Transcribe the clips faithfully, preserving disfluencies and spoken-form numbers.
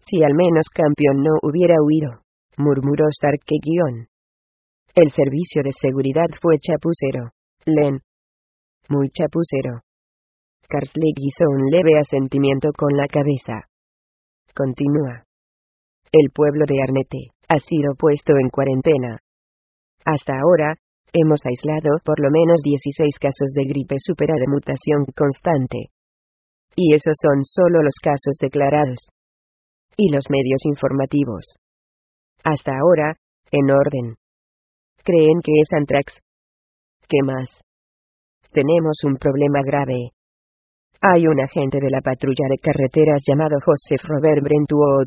Si al menos Campion no hubiera huido, murmuró Starkey. El servicio de seguridad fue chapucero, Len. Muy chapucero. Karslake hizo un leve asentimiento con la cabeza. Continúa. El pueblo de Arnette ha sido puesto en cuarentena. Hasta ahora, hemos aislado por lo menos dieciséis casos de gripe súpera de mutación constante. Y esos son solo los casos declarados. Y los medios informativos. Hasta ahora, en orden. ¿Creen que es anthrax? ¿Qué más? Tenemos un problema grave. Hay un agente de la patrulla de carreteras llamado Joseph Robert Brentwood.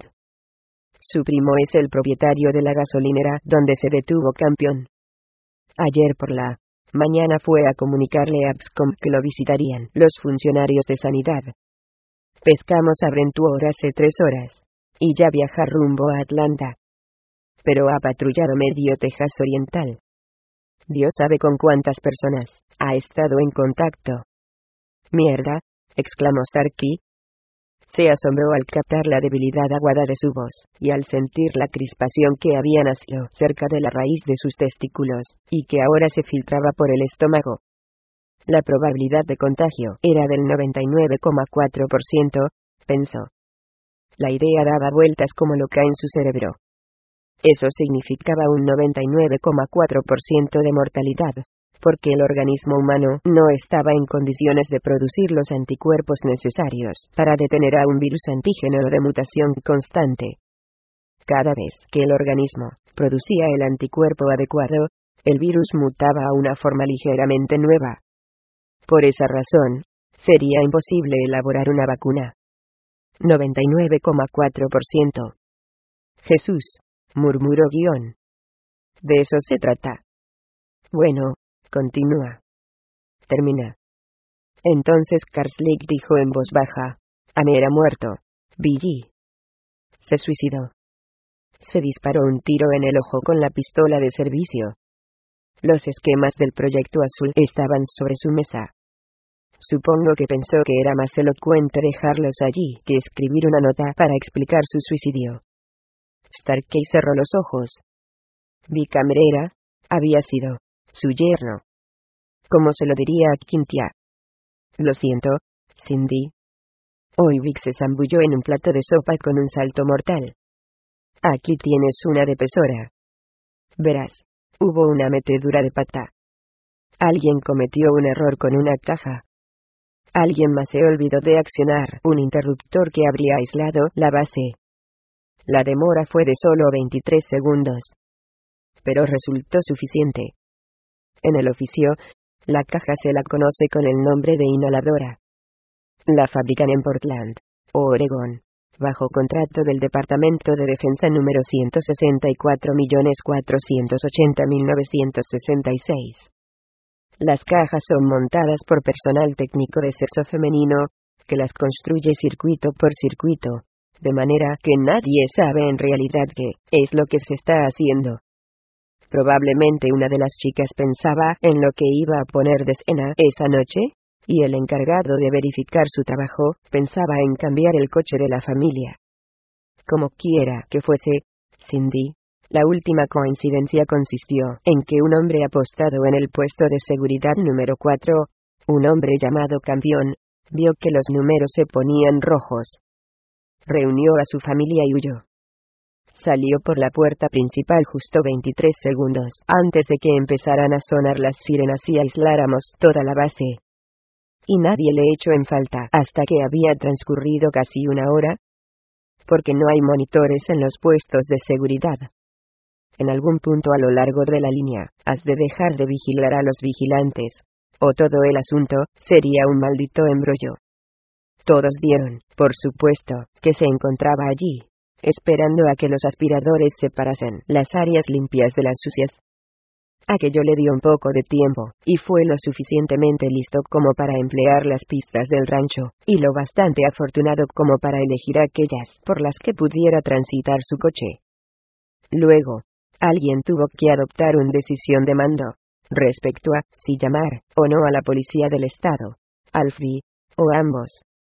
Su primo es el propietario de la gasolinera donde se detuvo Campion. Ayer por la mañana fue a comunicarle a Abscom que lo visitarían los funcionarios de sanidad. Pescamos a Brentwood hace tres horas, y ya viaja rumbo a Atlanta. Pero ha patrullado medio Texas Oriental. Dios sabe con cuántas personas ha estado en contacto. Mierda, exclamó Starkey. Se asombró al captar la debilidad aguda de su voz, y al sentir la crispación que había nacido cerca de la raíz de sus testículos, y que ahora se filtraba por el estómago. La probabilidad de contagio era del noventa y nueve coma cuatro por ciento, pensó. La idea daba vueltas como loca en su cerebro. Eso significaba un noventa y nueve coma cuatro por ciento de mortalidad, porque el organismo humano no estaba en condiciones de producir los anticuerpos necesarios para detener a un virus antígeno de mutación constante. Cada vez que el organismo producía el anticuerpo adecuado, el virus mutaba a una forma ligeramente nueva. Por esa razón, sería imposible elaborar una vacuna. noventa y nueve coma cuatro por ciento. Jesús, murmuró Guión. De eso se trata. Bueno, continúa. Termina. Entonces Karslake dijo en voz baja: Ame era muerto. Billy. Se suicidó. Se disparó un tiro en el ojo con la pistola de servicio. Los esquemas del Proyecto Azul estaban sobre su mesa. Supongo que pensó que era más elocuente dejarlos allí que escribir una nota para explicar su suicidio. Starkey cerró los ojos. Bicamerera había sido su yerno. ¿Cómo se lo diría a Quintia? Lo siento, Cindy. Hoy Vic se zambulló en un plato de sopa con un salto mortal. Aquí tienes una de pesora. Verás, hubo una metedura de pata. Alguien cometió un error con una caja. Alguien más se olvidó de accionar un interruptor que habría aislado la base. La demora fue de solo veintitrés segundos. Pero resultó suficiente. En el oficio, la caja se la conoce con el nombre de inhaladora. La fabrican en Portland, Oregón, bajo contrato del Departamento de Defensa número ciento sesenta y cuatro millones cuatrocientos ochenta mil novecientos sesenta y seis. Las cajas son montadas por personal técnico de sexo femenino, que las construye circuito por circuito, de manera que nadie sabe en realidad qué es lo que se está haciendo. Probablemente una de las chicas pensaba en lo que iba a poner de escena esa noche, y el encargado de verificar su trabajo pensaba en cambiar el coche de la familia. Como quiera que fuese, Cindy, la última coincidencia consistió en que un hombre apostado en el puesto de seguridad número cuatro, un hombre llamado Campion, vio que los números se ponían rojos. Reunió a su familia y huyó. Salió por la puerta principal justo veintitrés segundos antes de que empezaran a sonar las sirenas y aisláramos toda la base. Y nadie le echó en falta hasta que había transcurrido casi una hora. Porque no hay monitores en los puestos de seguridad. En algún punto a lo largo de la línea, has de dejar de vigilar a los vigilantes, o todo el asunto sería un maldito embrollo. Todos dieron, por supuesto, que se encontraba allí, esperando a que los aspiradores separasen las áreas limpias de las sucias. Aquello le dio un poco de tiempo, y fue lo suficientemente listo como para emplear las pistas del rancho, y lo bastante afortunado como para elegir aquellas por las que pudiera transitar su coche. Luego, alguien tuvo que adoptar una decisión de mando, respecto a si llamar o no a la policía del estado, al F B I, o ambos.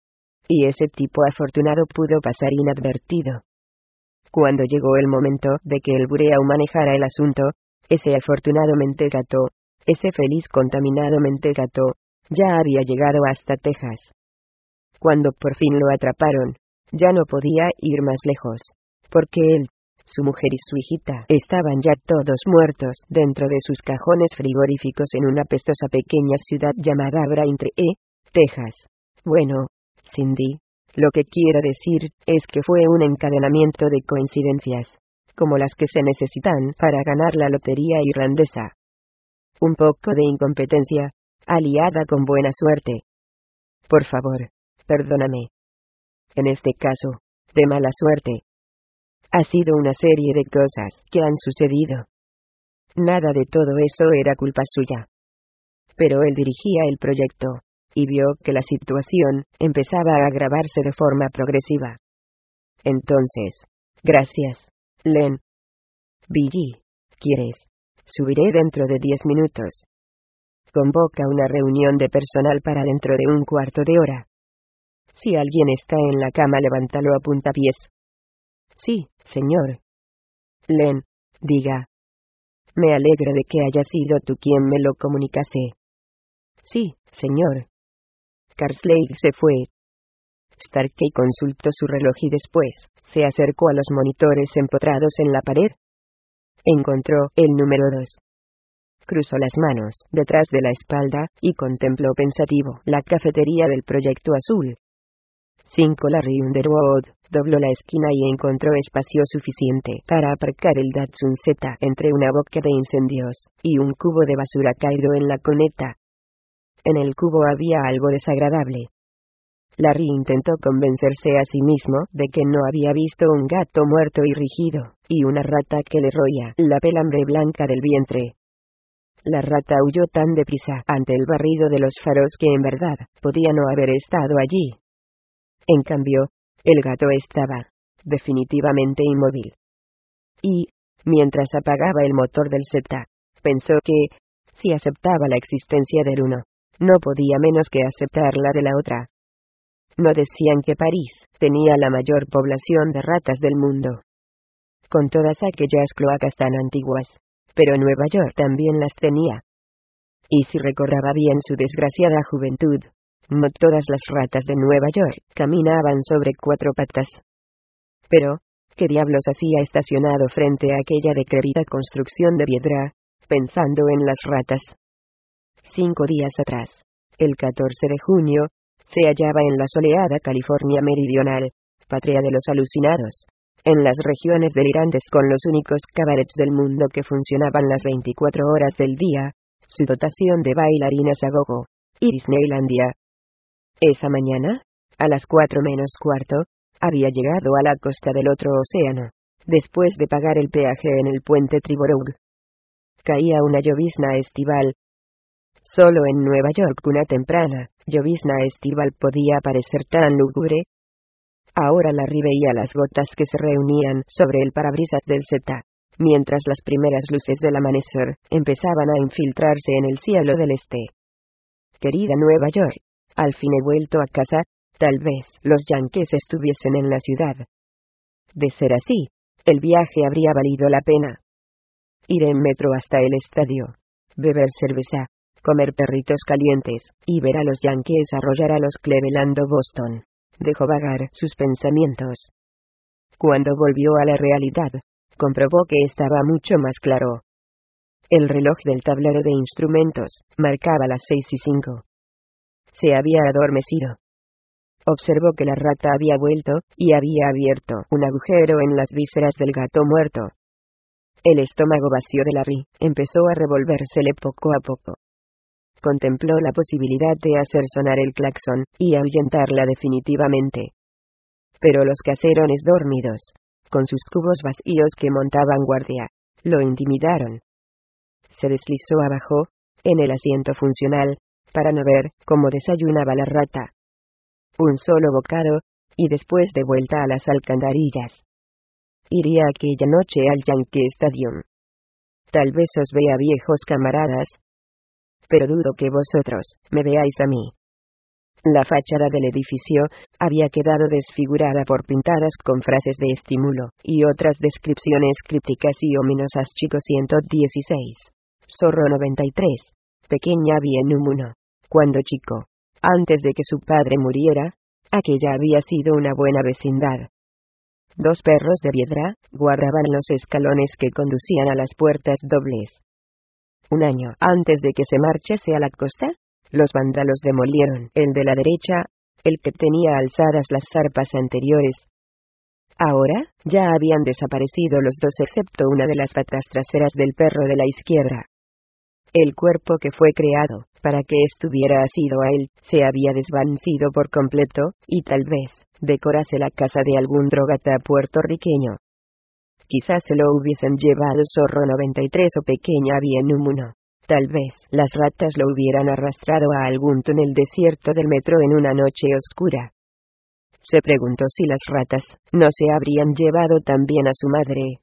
y ese tipo afortunado pudo pasar inadvertido. Cuando llegó el momento de que el Bureau manejara el asunto, ese afortunado mentecato, ese feliz contaminado mentecato, ya había llegado hasta Texas. Cuando por fin lo atraparon, ya no podía ir más lejos, porque él, su mujer y su hijita estaban ya todos muertos dentro de sus cajones frigoríficos en una pestosa pequeña ciudad llamada Braintree, Texas. Bueno, Cindy, lo que quiero decir es que fue un encadenamiento de coincidencias, como las que se necesitan para ganar la lotería irlandesa. Un poco de incompetencia, aliada con buena suerte. Por favor, perdóname. En este caso, de mala suerte. Ha sido una serie de cosas que han sucedido. Nada de todo eso era culpa suya. Pero él dirigía el proyecto, y vio que la situación empezaba a agravarse de forma progresiva. Entonces, gracias, Len. Billy, ¿quieres? Subiré dentro de diez minutos. Convoca una reunión de personal para dentro de un cuarto de hora. Si alguien está en la cama, levántalo a puntapiés. Sí, señor. Len, diga. Me alegra de que haya sido tú quien me lo comunicase. Sí, señor. Carslade se fue. Starkey consultó su reloj y después se acercó a los monitores empotrados en la pared. Encontró el número dos. Cruzó las manos detrás de la espalda y contempló pensativo la cafetería del Proyecto Azul. cinco Larry Underwood dobló la esquina y encontró espacio suficiente para aparcar el Datsun Z entre una boca de incendios y un cubo de basura caído en la cuneta. En el cubo había algo desagradable. Larry intentó convencerse a sí mismo de que no había visto un gato muerto y rígido, y una rata que le roía la pelambre blanca del vientre. La rata huyó tan deprisa ante el barrido de los faros que en verdad podía no haber estado allí. En cambio, el gato estaba definitivamente inmóvil. Y, mientras apagaba el motor del Z, pensó que, si aceptaba la existencia del uno, no podía menos que aceptar la de la otra. No decían que París tenía la mayor población de ratas del mundo, con todas aquellas cloacas tan antiguas, pero Nueva York también las tenía. Y si recordaba bien su desgraciada juventud, no todas las ratas de Nueva York caminaban sobre cuatro patas. Pero, ¿qué diablos hacía estacionado frente a aquella decrépita construcción de piedra, pensando en las ratas? Cinco días atrás, el catorce de junio, se hallaba en la soleada California meridional, patria de los alucinados, en las regiones delirantes con los únicos cabarets del mundo que funcionaban las veinticuatro horas del día, su dotación de bailarinas a gogo, y Disneylandia. Esa mañana, a las cuatro menos cuarto, había llegado a la costa del otro océano, después de pagar el peaje en el puente Triborough. Caía una llovizna estival. Solo en Nueva York una temprana llovizna estival podía parecer tan lúgubre. Ahora Larry veía las gotas que se reunían sobre el parabrisas del Z, mientras las primeras luces del amanecer empezaban a infiltrarse en el cielo del este. Querida Nueva York, al fin he vuelto a casa, tal vez los yankees estuviesen en la ciudad. De ser así, el viaje habría valido la pena. Ir en metro hasta el estadio, beber cerveza, comer perritos calientes, y ver a los yankees arrollar a los Cleveland o Boston. Dejó vagar sus pensamientos. Cuando volvió a la realidad, comprobó que estaba mucho más claro. El reloj del tablero de instrumentos marcaba las seis y cinco. Se había adormecido. Observó que la rata había vuelto, y había abierto un agujero en las vísceras del gato muerto. El estómago vacío de Larry empezó a revolvérsele poco a poco. Contempló la posibilidad de hacer sonar el claxon y ahuyentarla definitivamente. Pero los caserones dormidos, con sus cubos vacíos que montaban guardia, lo intimidaron. Se deslizó abajo, en el asiento funcional, para no ver cómo desayunaba la rata. Un solo bocado, y después de vuelta a las alcantarillas. Iría aquella noche al Yankee Stadium. Tal vez os vea viejos camaradas, pero dudo que vosotros me veáis a mí. La fachada del edificio había quedado desfigurada por pintadas con frases de estímulo y otras descripciones crípticas y ominosas. Chico ciento dieciséis. Zorro noventa y tres. Pequeña Bienúmuno. Cuando chico, antes de que su padre muriera, aquella había sido una buena vecindad. Dos perros de piedra guardaban los escalones que conducían a las puertas dobles. Un año antes de que se marchase a la costa, los vándalos demolieron el de la derecha, el que tenía alzadas las zarpas anteriores. Ahora, ya habían desaparecido los dos excepto una de las patas traseras del perro de la izquierda. El cuerpo que fue creado para que estuviera asido a él se había desvanecido por completo, y tal vez decorase la casa de algún drogata puertorriqueño. Quizás se lo hubiesen llevado Zorro noventa y tres o Pequeña Bienúmuno. Tal vez las ratas lo hubieran arrastrado a algún túnel desierto del metro en una noche oscura. Se preguntó si las ratas no se habrían llevado también a su madre.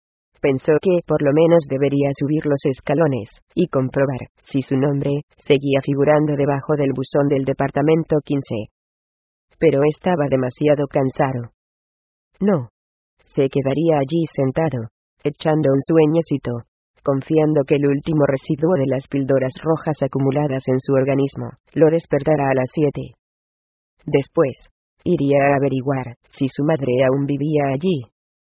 Pensó que por lo menos debería subir los escalones y comprobar si su nombre seguía figurando debajo del buzón del departamento quince. Pero estaba demasiado cansado. No. Se quedaría allí sentado, echando un sueñecito, confiando que el último residuo de las píldoras rojas acumuladas en su organismo lo despertara a las siete. Después, iría a averiguar si su madre aún vivía allí.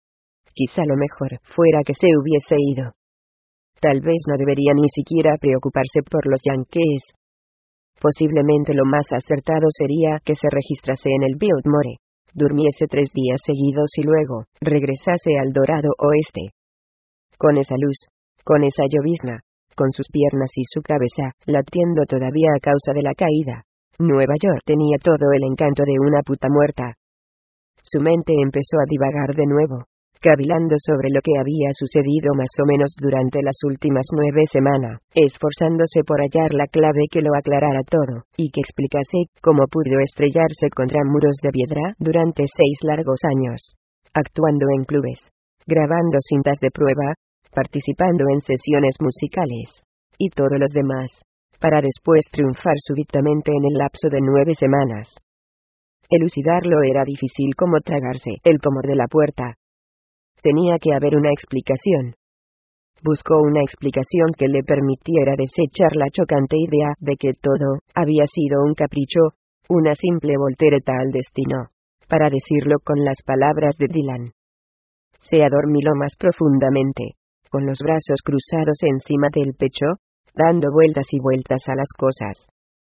Quizá lo mejor fuera que se hubiese ido. Tal vez no debería ni siquiera preocuparse por los yankees. Posiblemente lo más acertado sería que se registrase en el Biltmore, durmiese tres días seguidos y luego regresase al Dorado Oeste. Con esa luz, con esa llovizna, con sus piernas y su cabeza latiendo todavía a causa de la caída, Nueva York tenía todo el encanto de una puta muerta. Su mente empezó a divagar de nuevo, cavilando sobre lo que había sucedido más o menos durante las últimas nueve semanas, esforzándose por hallar la clave que lo aclarara todo, y que explicase cómo pudo estrellarse contra muros de piedra durante seis largos años, actuando en clubes, grabando cintas de prueba, participando en sesiones musicales, y todo los demás, para después triunfar súbitamente en el lapso de nueve semanas. Elucidarlo era difícil como tragarse el pomor de la puerta. Tenía que haber una explicación. Buscó una explicación que le permitiera desechar la chocante idea de que todo había sido un capricho, una simple voltereta al destino, para decirlo con las palabras de Dylan. Se adormiló más profundamente, con los brazos cruzados encima del pecho, dando vueltas y vueltas a las cosas.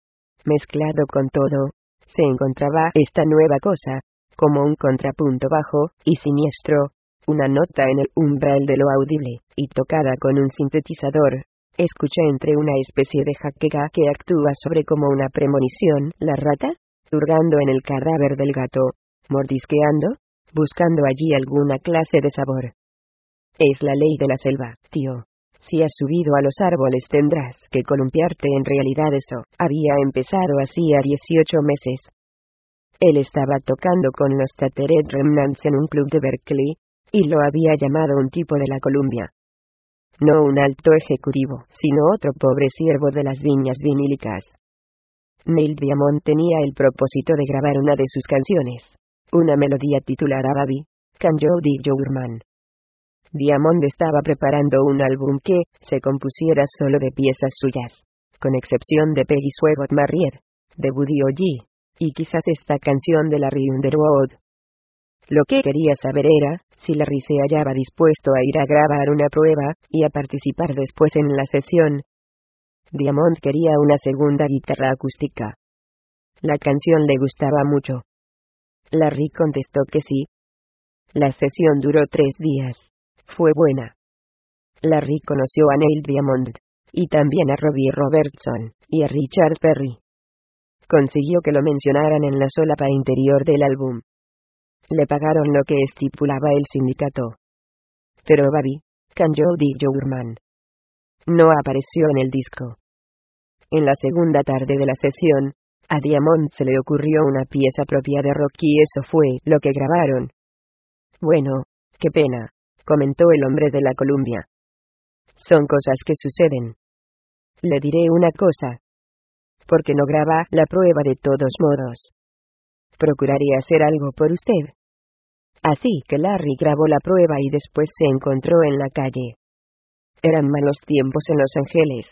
Mezclado con todo, se encontraba esta nueva cosa, como un contrapunto bajo y siniestro, una nota en el umbral de lo audible, y tocada con un sintetizador. Escuché entre una especie de jaqueca que actúa sobre como una premonición, la rata, hurgando en el cadáver del gato, mordisqueando, buscando allí alguna clase de sabor. Es la ley de la selva, tío. Si has subido a los árboles tendrás que columpiarte. En realidad eso había empezado hacía dieciocho meses. Él estaba tocando con los Tattered Remnants en un club de Berkeley, y lo había llamado un tipo de la Columbia. No un alto ejecutivo, sino otro pobre siervo de las viñas vinílicas. Neil Diamond tenía el propósito de grabar una de sus canciones, una melodía titulada Baby, Can You Dig Your Man. Diamond estaba preparando un álbum que se compusiera solo de piezas suyas, con excepción de Peggy Sweat Married, de Buddy Holly, y quizás esta canción de Larry Underwood. Lo que quería saber era si Larry se hallaba dispuesto a ir a grabar una prueba y a participar después en la sesión. Diamond quería una segunda guitarra acústica. La canción le gustaba mucho. Larry contestó que sí. La sesión duró tres días. Fue buena. Larry conoció a Neil Diamond, y también a Robbie Robertson, y a Richard Perry. Consiguió que lo mencionaran en la solapa interior del álbum. Le pagaron lo que estipulaba el sindicato. Pero Baby, Can You Dig Your Man no apareció en el disco. En la segunda tarde de la sesión, a Diamond se le ocurrió una pieza propia de rock y eso fue lo que grabaron. Bueno, qué pena, comentó el hombre de la Columbia. Son cosas que suceden. Le diré una cosa. ¿Por qué no graba la prueba de todos modos? Procuraré hacer algo por usted. Así que Larry grabó la prueba y después se encontró en la calle. Eran malos tiempos en Los Ángeles.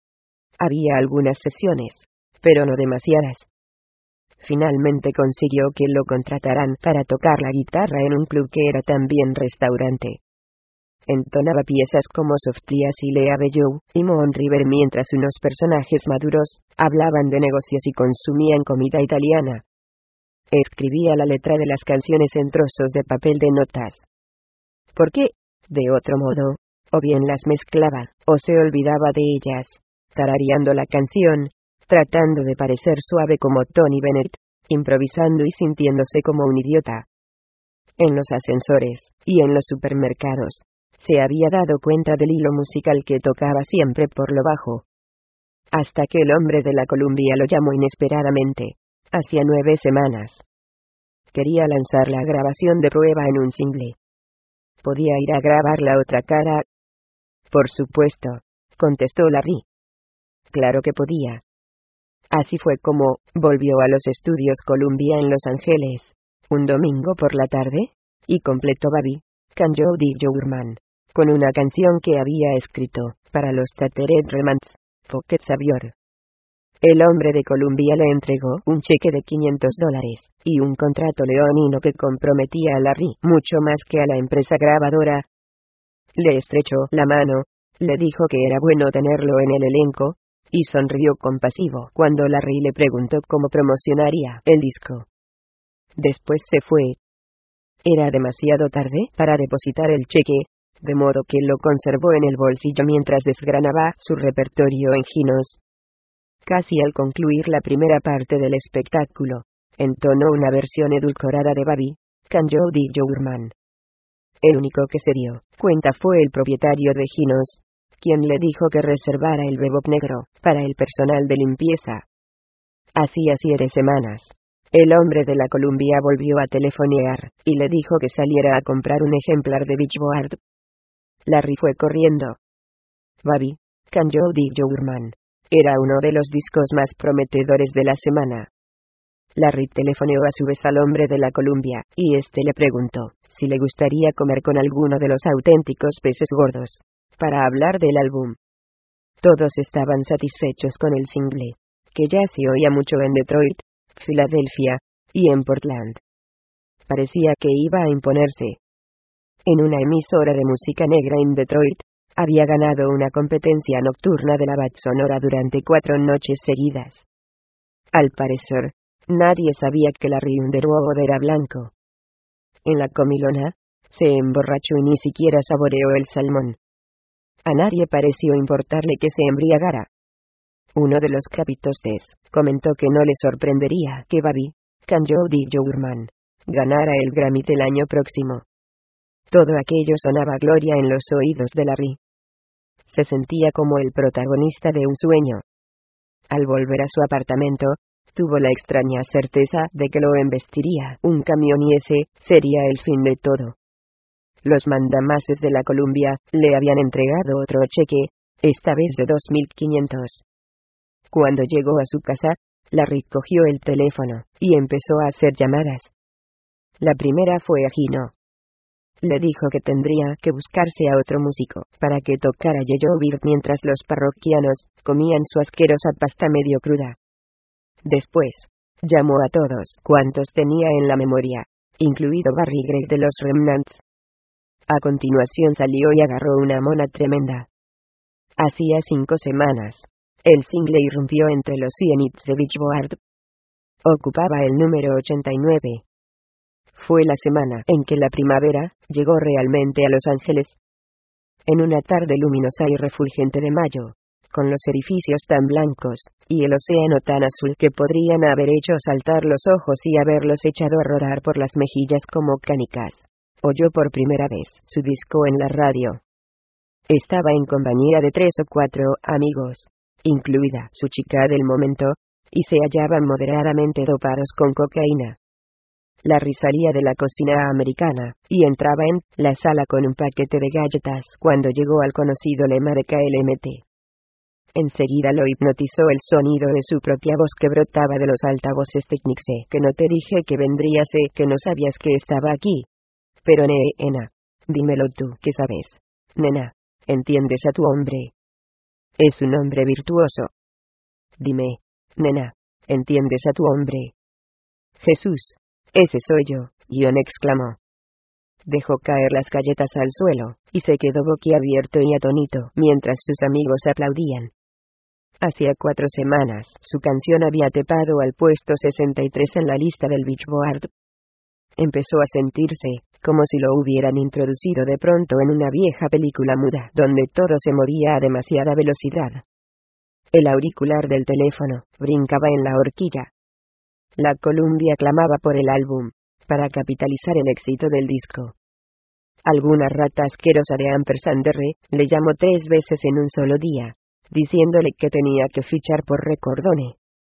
Había algunas sesiones, pero no demasiadas. Finalmente consiguió que lo contrataran para tocar la guitarra en un club que era también restaurante. Entonaba piezas como Softly As y Lea Bellow y Moon River mientras unos personajes maduros hablaban de negocios y consumían comida italiana. Escribía la letra de las canciones en trozos de papel de notas. ¿Por qué? De otro modo, o bien las mezclaba, o se olvidaba de ellas, tarareando la canción, tratando de parecer suave como Tony Bennett, improvisando y sintiéndose como un idiota. En los ascensores, y en los supermercados, se había dado cuenta del hilo musical que tocaba siempre por lo bajo. Hasta que el hombre de la Columbia lo llamó inesperadamente, hacía nueve semanas. Quería lanzar la grabación de prueba en un single. ¿Podía ir a grabar la otra cara? Por supuesto, contestó Larry. Claro que podía. Así fue como volvió a los estudios Columbia en Los Ángeles, un domingo por la tarde, y completó Baby, Can You Dig Your Man, con una canción que había escrito para los Tattered Remants, Pocket Savior. El hombre de Columbia le entregó un cheque de quinientos dólares, y un contrato leonino que comprometía a Larry mucho más que a la empresa grabadora. Le estrechó la mano, le dijo que era bueno tenerlo en el elenco, y sonrió compasivo cuando Larry le preguntó cómo promocionaría el disco. Después se fue. Era demasiado tarde para depositar el cheque, de modo que lo conservó en el bolsillo mientras desgranaba su repertorio en ginos. Casi al concluir la primera parte del espectáculo, entonó una versión edulcorada de Baby, Can You Dig Your Man. El único que se dio cuenta fue el propietario de ginos, quien le dijo que reservara el bebop negro para el personal de limpieza. Hacía siete semanas. El hombre de la Columbia volvió a telefonear, y le dijo que saliera a comprar un ejemplar de Beachboard. Larry fue corriendo. Baby, Can You Dig Your Man era uno de los discos más prometedores de la semana. Larry telefoneó a su vez al hombre de la Columbia, y este le preguntó si le gustaría comer con alguno de los auténticos peces gordos, para hablar del álbum. Todos estaban satisfechos con el single, que ya se oía mucho en Detroit, Filadelfia, y en Portland. Parecía que iba a imponerse. En una emisora de música negra en Detroit, había ganado una competencia nocturna de la banda sonora durante cuatro noches seguidas. Al parecer, nadie sabía que Larry Underwood era blanco. En la comilona, se emborrachó y ni siquiera saboreó el salmón. A nadie pareció importarle que se embriagara. Uno de los capitostes comentó que no le sorprendería que Baby, Can You Dig Your Man ganara el Grammy del año próximo. Todo aquello sonaba gloria en los oídos de Larry. Se sentía como el protagonista de un sueño. Al volver a su apartamento, tuvo la extraña certeza de que lo embestiría un camión y ese sería el fin de todo. Los mandamases de la Columbia le habían entregado otro cheque, esta vez de dos mil quinientos. Cuando llegó a su casa, Larry cogió el teléfono y empezó a hacer llamadas. La primera fue a Gino. Le dijo que tendría que buscarse a otro músico para que tocara Yellow Bird mientras los parroquianos comían su asquerosa pasta medio cruda. Después, llamó a todos cuantos tenía en la memoria, incluido Barry Gregg de los Remnants. A continuación salió y agarró una mona tremenda. Hacía cinco semanas, el single irrumpió entre los cien hits de Beachboard. Ocupaba el número ochenta y nueve. Fue la semana en que la primavera llegó realmente a Los Ángeles. En una tarde luminosa y refulgente de mayo, con los edificios tan blancos, y el océano tan azul que podrían haber hecho saltar los ojos y haberlos echado a rodar por las mejillas como canicas, oyó por primera vez su disco en la radio. Estaba en compañía de tres o cuatro amigos, incluida su chica del momento, y se hallaban moderadamente dopados con cocaína. Larry salía de la cocina americana, y entraba en la sala con un paquete de galletas cuando llegó al conocido lema de K L M T. Enseguida lo hipnotizó el sonido de su propia voz que brotaba de los altavoces técnicos. Que no te dije que vendrías, que no sabías que estaba aquí. Pero nena, dímelo tú, ¿qué sabes? Nena, ¿entiendes a tu hombre? Es un hombre virtuoso. Dime, nena, ¿entiendes a tu hombre? Jesús, ese soy yo, John exclamó. Dejó caer las galletas al suelo, y se quedó boquiabierto y atónito, mientras sus amigos aplaudían. Hacía cuatro semanas, su canción había trepado al puesto sesenta y tres en la lista del Billboard. Empezó a sentirse, como si lo hubieran introducido de pronto en una vieja película muda, donde todo se movía a demasiada velocidad. El auricular del teléfono brincaba en la horquilla. La Columbia clamaba por el álbum, para capitalizar el éxito del disco. Alguna rata asquerosa de Ampersand R le llamó tres veces en un solo día, diciéndole que tenía que fichar por Recordone.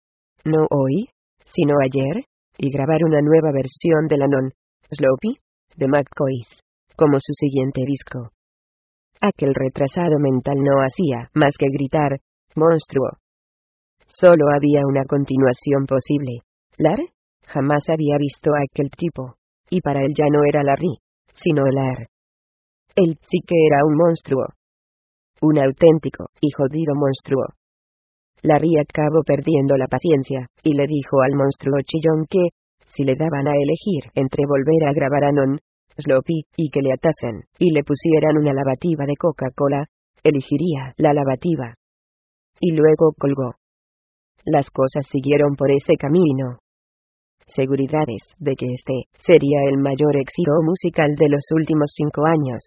No hoy, sino ayer, y grabar una nueva versión de la non-sloppy de McCoy, como su siguiente disco. Aquel retrasado mental no hacía más que gritar, monstruo. Solo había una continuación posible. Lar jamás había visto a aquel tipo, y para él ya no era Larry, sino Lar. Él sí que era un monstruo. Un auténtico y jodido monstruo. Larry acabó perdiendo la paciencia, y le dijo al monstruo chillón que, si le daban a elegir entre volver a grabar a Non-Sloppy, y que le atasen, y le pusieran una lavativa de Coca-Cola, elegiría la lavativa. Y luego colgó. Las cosas siguieron por ese camino. Seguridades de que este sería el mayor éxito musical de los últimos cinco años.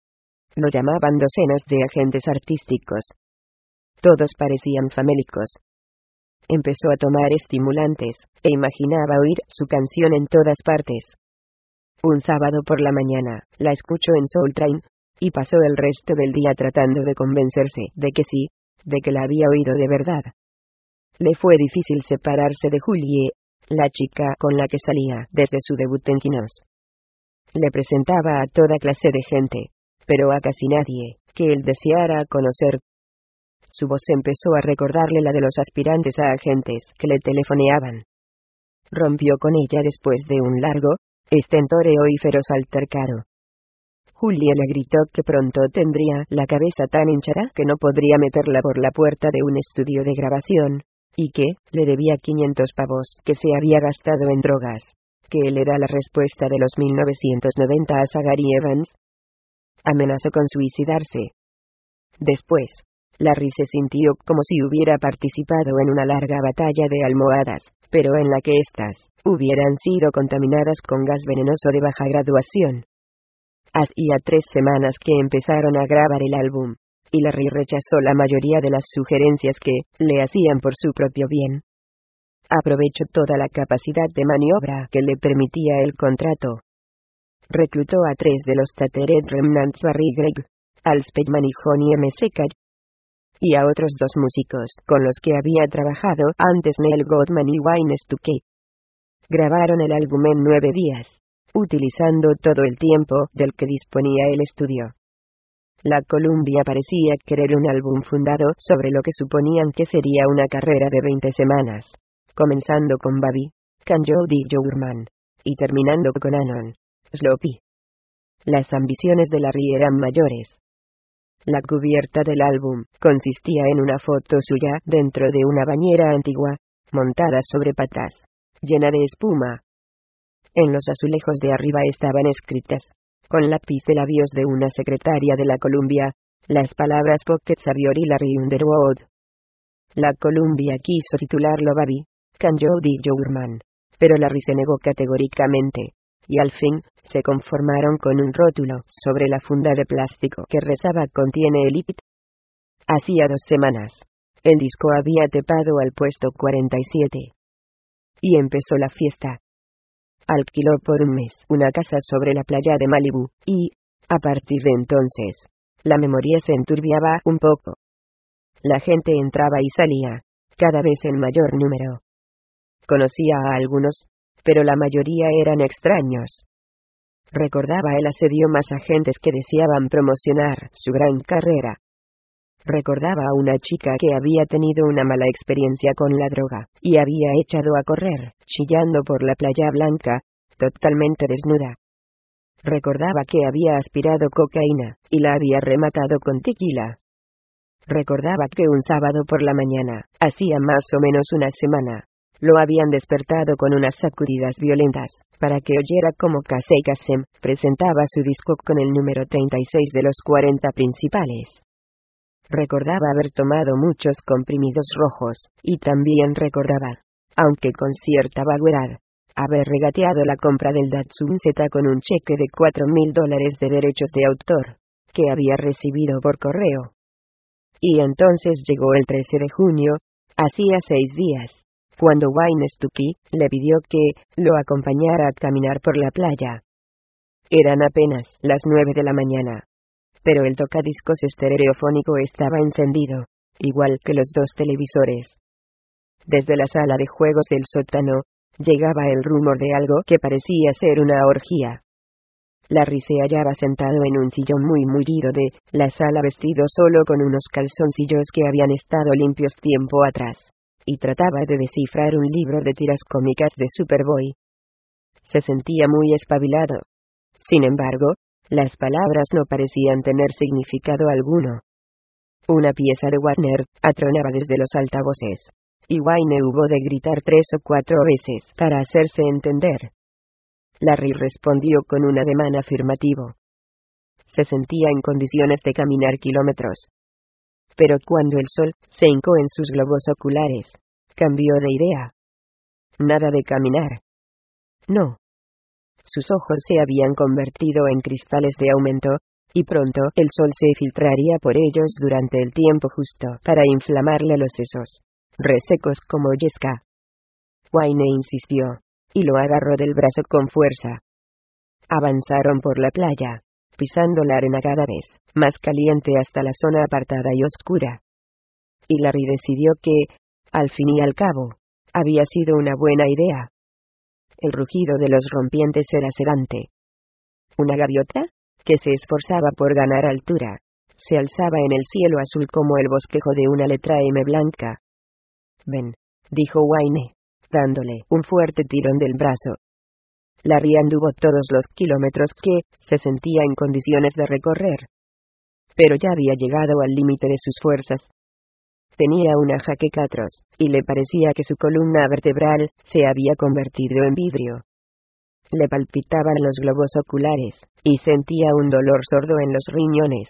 Lo llamaban docenas de agentes artísticos. Todos parecían famélicos. Empezó a tomar estimulantes, e imaginaba oír su canción en todas partes. Un sábado por la mañana, la escuchó en Soul Train, y pasó el resto del día tratando de convencerse de que sí, de que la había oído de verdad. Le fue difícil separarse de Julie, la chica con la que salía desde su debut en Kinos. Le presentaba a toda clase de gente, pero a casi nadie que él deseara conocer. Su voz empezó a recordarle la de los aspirantes a agentes que le telefoneaban. Rompió con ella después de un largo, estentoreo y feroz altercado. Julie le gritó que pronto tendría la cabeza tan hinchada que no podría meterla por la puerta de un estudio de grabación, y que le debía quinientos pavos que se había gastado en drogas, que él era la respuesta de los mil novecientos noventa a Zachary Evans. Amenazó con suicidarse. Después, Larry se sintió como si hubiera participado en una larga batalla de almohadas, pero en la que éstas hubieran sido contaminadas con gas venenoso de baja graduación. Hacía tres semanas que empezaron a grabar el álbum, y Larry rechazó la mayoría de las sugerencias que le hacían por su propio bien. Aprovechó toda la capacidad de maniobra que le permitía el contrato. Reclutó a tres de los Tattered Remnants Barry Gregg, Al Speckman y Johnny M. Secag, y a otros dos músicos con los que había trabajado antes, Neil Goodman y Wayne Stuckey. Grabaron el álbum en nueve días, utilizando todo el tiempo del que disponía el estudio. La Columbia parecía querer un álbum fundado sobre lo que suponían que sería una carrera de veinte semanas, comenzando con Baby, Can Jody Jourman, y terminando con Anon Sloppy. Las ambiciones de Larry eran mayores. La cubierta del álbum consistía en una foto suya dentro de una bañera antigua, montada sobre patas, llena de espuma. En los azulejos de arriba estaban escritas, con lápiz de labios de una secretaria de la Columbia, las palabras Pocket Savior y Larry Underwood. La Columbia quiso titularlo Baby, Can Jody Jourman, pero Larry se negó categóricamente, y al fin, se conformaron con un rótulo sobre la funda de plástico que rezaba contiene el hit. Hacía dos semanas. El disco había trepado al puesto cuarenta y siete. Y empezó la fiesta. Alquiló por un mes una casa sobre la playa de Malibu, y, a partir de entonces, la memoria se enturbiaba un poco. La gente entraba y salía, cada vez en mayor número. Conocía a algunos, pero la mayoría eran extraños. Recordaba el asedio más agentes que deseaban promocionar su gran carrera. Recordaba a una chica que había tenido una mala experiencia con la droga, y había echado a correr, chillando por la playa blanca, totalmente desnuda. Recordaba que había aspirado cocaína, y la había rematado con tequila. Recordaba que un sábado por la mañana, hacía más o menos una semana, lo habían despertado con unas sacudidas violentas, para que oyera cómo Casey Kasem presentaba su disco con el número treinta y seis de los cuarenta principales. Recordaba haber tomado muchos comprimidos rojos, y también recordaba, aunque con cierta vaguedad, haber regateado la compra del Datsun Z con un cheque de cuatro mil dólares de derechos de autor, que había recibido por correo. Y entonces llegó el trece de junio, hacía seis días, cuando Wayne Stuckey le pidió que lo acompañara a caminar por la playa. Eran apenas las nueve de la mañana, pero el tocadiscos estereofónico estaba encendido, igual que los dos televisores. Desde la sala de juegos del sótano, llegaba el rumor de algo que parecía ser una orgía. Larry se hallaba sentado en un sillón muy mullido de la sala, vestido solo con unos calzoncillos que habían estado limpios tiempo atrás, y trataba de descifrar un libro de tiras cómicas de Superboy. Se sentía muy espabilado. Sin embargo, las palabras no parecían tener significado alguno. Una pieza de Wagner atronaba desde los altavoces, y Wayne hubo de gritar tres o cuatro veces para hacerse entender. Larry respondió con un ademán afirmativo. Se sentía en condiciones de caminar kilómetros. Pero cuando el sol se hincó en sus globos oculares, cambió de idea. Nada de caminar. No. Sus ojos se habían convertido en cristales de aumento, y pronto el sol se filtraría por ellos durante el tiempo justo para inflamarle los sesos, resecos como yesca. Wayne insistió, y lo agarró del brazo con fuerza. Avanzaron por la playa, pisando la arena cada vez más caliente hasta la zona apartada y oscura. Y Larry decidió que, al fin y al cabo, había sido una buena idea. El rugido de los rompientes era sedante. Una gaviota, que se esforzaba por ganar altura, se alzaba en el cielo azul como el bosquejo de una letra M blanca. Ven, dijo Wayne, dándole un fuerte tirón del brazo. Larry anduvo todos los kilómetros que se sentía en condiciones de recorrer. Pero ya había llegado al límite de sus fuerzas. Tenía una jaqueca atroz, y le parecía que su columna vertebral se había convertido en vidrio. Le palpitaban los globos oculares, y sentía un dolor sordo en los riñones.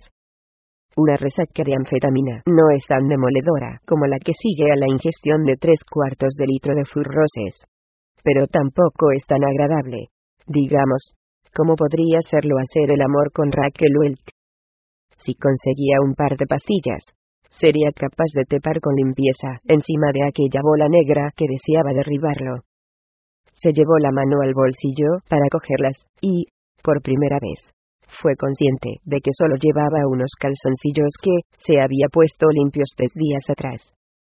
Una resaca de anfetamina no es tan demoledora como la que sigue a la ingestión de tres cuartos de litro de furroses. Pero tampoco es tan agradable, digamos, como podría serlo hacer el amor con Raquel Welch. Si conseguía un par de pastillas, sería capaz de trepar con limpieza encima de aquella bola negra que deseaba derribarlo. Se llevó la mano al bolsillo para cogerlas, y, por primera vez, fue consciente de que solo llevaba unos calzoncillos que se había puesto limpios tres días atrás.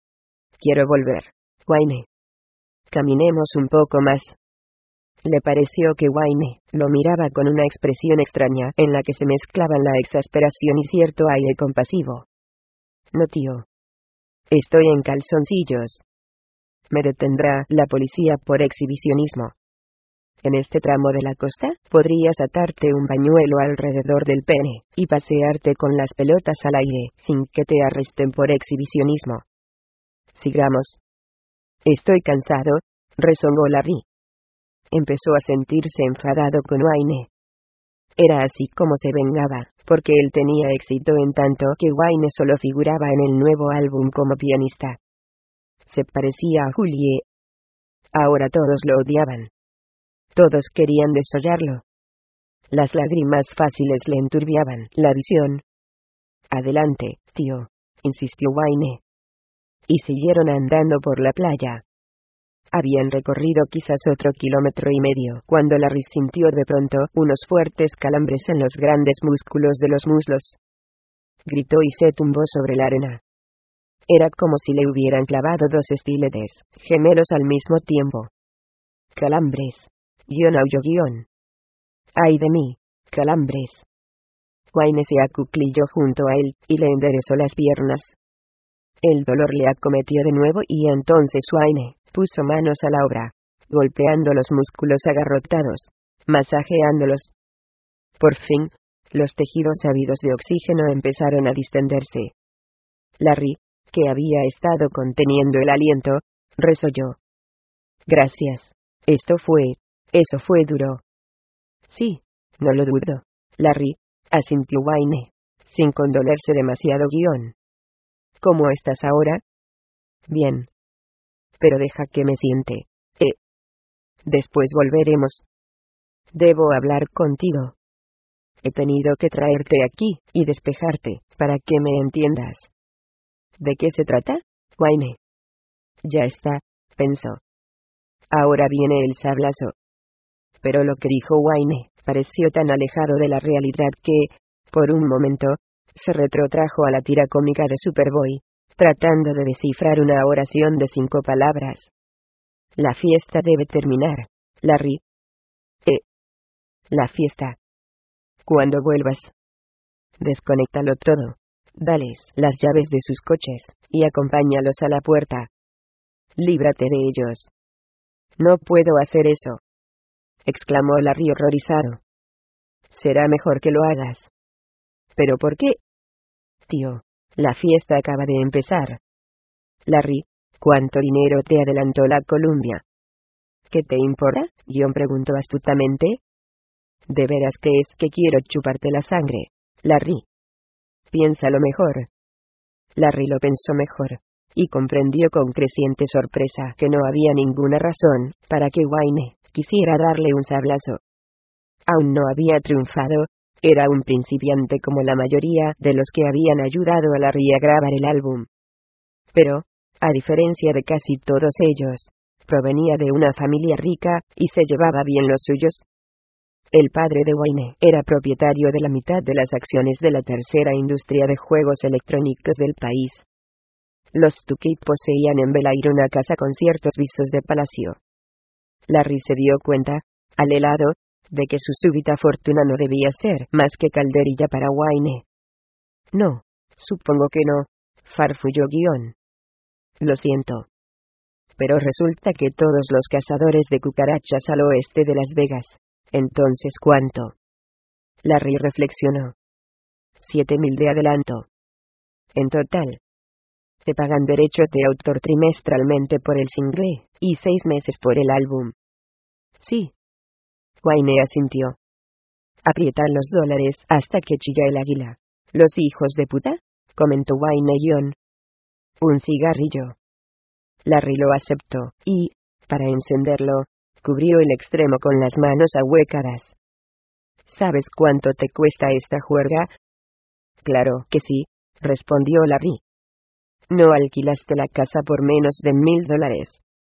Quiero volver, Wayne. Caminemos un poco más. Le pareció que Wayne lo miraba con una expresión extraña en la que se mezclaban la exasperación y cierto aire compasivo. No, tío. Estoy en calzoncillos. Me detendrá la policía por exhibicionismo. En este tramo de la costa, podrías atarte un pañuelo alrededor del pene y pasearte con las pelotas al aire sin que te arresten por exhibicionismo. Sigamos. Estoy cansado, rezongó Larry. Empezó a sentirse enfadado con Wayne. Era así como se vengaba, porque él tenía éxito en tanto que Wayne solo figuraba en el nuevo álbum como pianista. Se parecía a Julie. Ahora todos lo odiaban. Todos querían desollarlo. Las lágrimas fáciles le enturbiaban la visión. Adelante, tío, insistió Wayne. Y siguieron andando por la playa. Habían recorrido quizás otro kilómetro y medio, cuando Larry sintió de pronto unos fuertes calambres en los grandes músculos de los muslos. Gritó y se tumbó sobre la arena. Era como si le hubieran clavado dos estiletes, gemelos al mismo tiempo. Calambres. Guión audio guión. ¡Ay de mí! Calambres. Wayne se acuclilló junto a él, y le enderezó las piernas. El dolor le acometió de nuevo y entonces Wayne puso manos a la obra, golpeando los músculos agarrotados, masajeándolos. Por fin, los tejidos ávidos de oxígeno empezaron a distenderse. Larry, que había estado conteniendo el aliento, resolló. Gracias. Esto fue, eso fue duro. Sí, no lo dudo, Larry, asintió Wayne, sin condolerse demasiado. Guión. ¿Cómo estás ahora? Bien. Pero deja que me siente. Eh. Después volveremos. Debo hablar contigo. He tenido que traerte aquí, y despejarte, para que me entiendas. ¿De qué se trata, Wayne? Ya está, pensó. Ahora viene el sablazo. Pero lo que dijo Wayne pareció tan alejado de la realidad que, por un momento, se retrotrajo a la tira cómica de Superboy, tratando de descifrar una oración de cinco palabras. La fiesta debe terminar, Larry. Eh. La fiesta. Cuando vuelvas. Desconéctalo todo. Dales las llaves de sus coches, y acompáñalos a la puerta. Líbrate de ellos. No puedo hacer eso, exclamó Larry horrorizado. Será mejor que lo hagas. ¿Pero por qué? Tío, la fiesta acaba de empezar. Larry, ¿cuánto dinero te adelantó la Columbia? ¿Qué te importa? John preguntó astutamente. ¿De veras crees que quiero chuparte la sangre, Larry? Piénsalo mejor. Larry lo pensó mejor, y comprendió con creciente sorpresa que no había ninguna razón para que Wayne quisiera darle un sablazo. Aún no había triunfado, era un principiante como la mayoría de los que habían ayudado a Larry a grabar el álbum. Pero, a diferencia de casi todos ellos, provenía de una familia rica y se llevaba bien los suyos. El padre de Wayne era propietario de la mitad de las acciones de la tercera industria de juegos electrónicos del país. Los Tuckey poseían en Bel Air una casa con ciertos visos de palacio. Larry se dio cuenta, al helado, de que su súbita fortuna no debía ser más que calderilla para Wayne. No, supongo que no, farfulló Guión. Lo siento. Pero resulta que todos los cazadores de cucarachas al oeste de Las Vegas. Entonces, ¿cuánto? Larry reflexionó. Siete mil de adelanto. En total. Te pagan derechos de autor trimestralmente por el single, y seis meses por el álbum. Sí. Wayne asintió. Aprietan los dólares hasta que chilla el águila. ¿Los hijos de puta? Comentó Wayne John. Un cigarrillo. Larry lo aceptó, y, para encenderlo, cubrió el extremo con las manos ahuecadas. ¿Sabes cuánto te cuesta esta juerga? Claro que sí, respondió Larry. No alquilaste la casa por menos de mil dólares.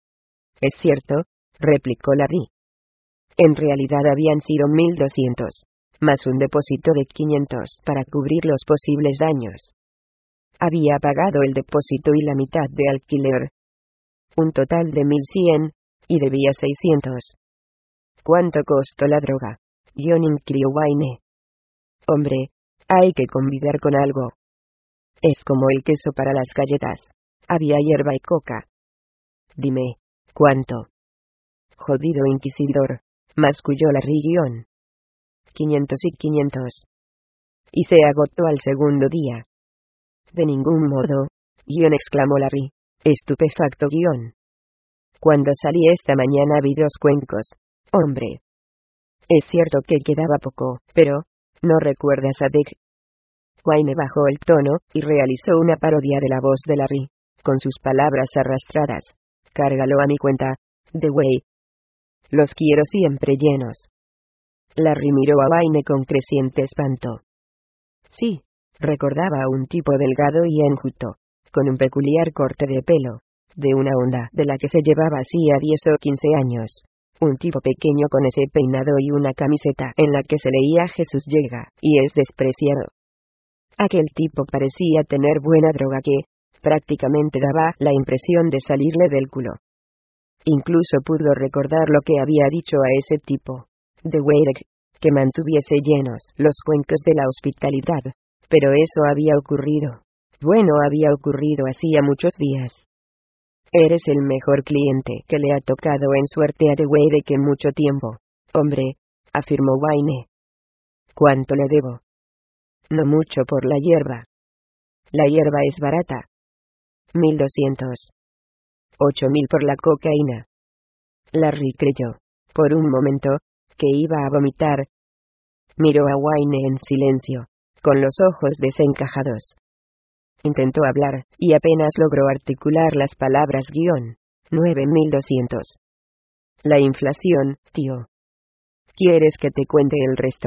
Es cierto, replicó Larry. En realidad habían sido mil doscientos, más un depósito de quinientos para cubrir los posibles daños. Había pagado el depósito y la mitad de alquiler. Un total de mil cien, y debía seiscientos. ¿Cuánto costó la droga? John inquirió Wayne. Hombre, hay que convidar con algo. Es como el queso para las galletas. Había hierba y coca. Dime, ¿cuánto? Jodido inquisidor, masculló Larry Guión. Quinientos y quinientos. Y se agotó al segundo día. De ningún modo, Guión exclamó Larry, estupefacto. Guión. Cuando salí esta mañana vi dos cuencos. Hombre. Es cierto que quedaba poco, pero, ¿no recuerdas a Dick? Wayne bajó el tono, y realizó una parodia de la voz de Larry, con sus palabras arrastradas. Cárgalo a mi cuenta, Dewey. Los quiero siempre llenos. Larry miró a Wayne con creciente espanto. Sí, recordaba a un tipo delgado y enjuto, con un peculiar corte de pelo, de una onda de la que se llevaba hacía diez o quince años. Un tipo pequeño con ese peinado y una camiseta en la que se leía Jesús llega, y es despreciado. Aquel tipo parecía tener buena droga que, prácticamente daba la impresión de salirle del culo. Incluso pudo recordar lo que había dicho a ese tipo. De Weird, que mantuviese llenos los cuencos de la hospitalidad. Pero eso había ocurrido. Bueno, había ocurrido hacía muchos días. Eres el mejor cliente que le ha tocado en suerte a The Wedek en mucho tiempo. Hombre, afirmó Wayne. ¿Cuánto le debo? No mucho por la hierba. La hierba es barata. Mil doscientos. Ocho mil por la cocaína. Larry creyó, por un momento, que iba a vomitar. Miró a Wayne en silencio, con los ojos desencajados. Intentó hablar, y apenas logró articular las palabras guión. Nueve mil doscientos. La inflación, tío. ¿Quieres que te cuente el resto?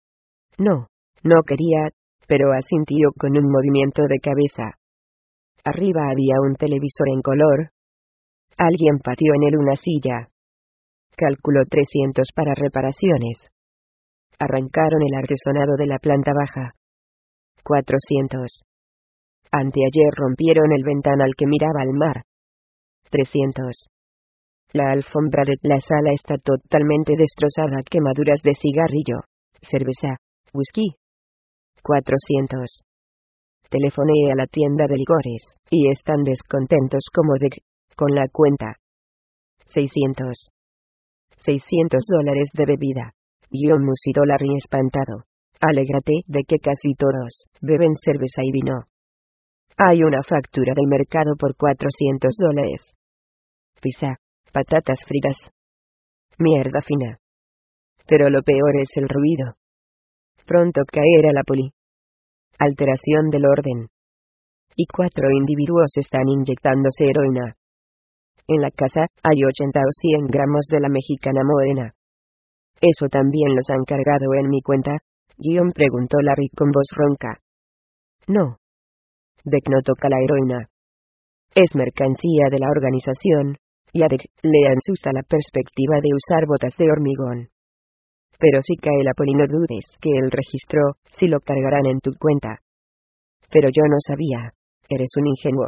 No, no quería, pero asintió con un movimiento de cabeza. Arriba había un televisor en color. Alguien pateó en él una silla. Calculó trescientos para reparaciones. Arrancaron el artesonado de la planta baja. cuatrocientos. Anteayer rompieron el ventanal que miraba al mar. trescientos. La alfombra de la sala está totalmente destrozada. Quemaduras de cigarrillo, cerveza, whisky. cuatrocientos. Telefoné a la tienda de licores, y están descontentos como de... con la cuenta. seiscientos. seiscientos dólares de bebida. Guión musitó Larry espantado. Alégrate de que casi todos beben cerveza y vino. Hay una factura del mercado por cuatrocientos dólares. Pizza, patatas fritas. Mierda fina. Pero lo peor es el ruido. Pronto caerá la poli. Alteración del orden. Y cuatro individuos están inyectándose heroína. En la casa hay ochenta o cien gramos de la mexicana morena. ¿Eso también los han cargado en mi cuenta? Guión preguntó Larry con voz ronca. No. Dec no toca la heroína. Es mercancía de la organización, y a Dec le asusta la perspectiva de usar botas de hormigón. Pero si cae la poli, no dudes que él registró, si lo cargarán en tu cuenta. Pero yo no sabía. Eres un ingenuo.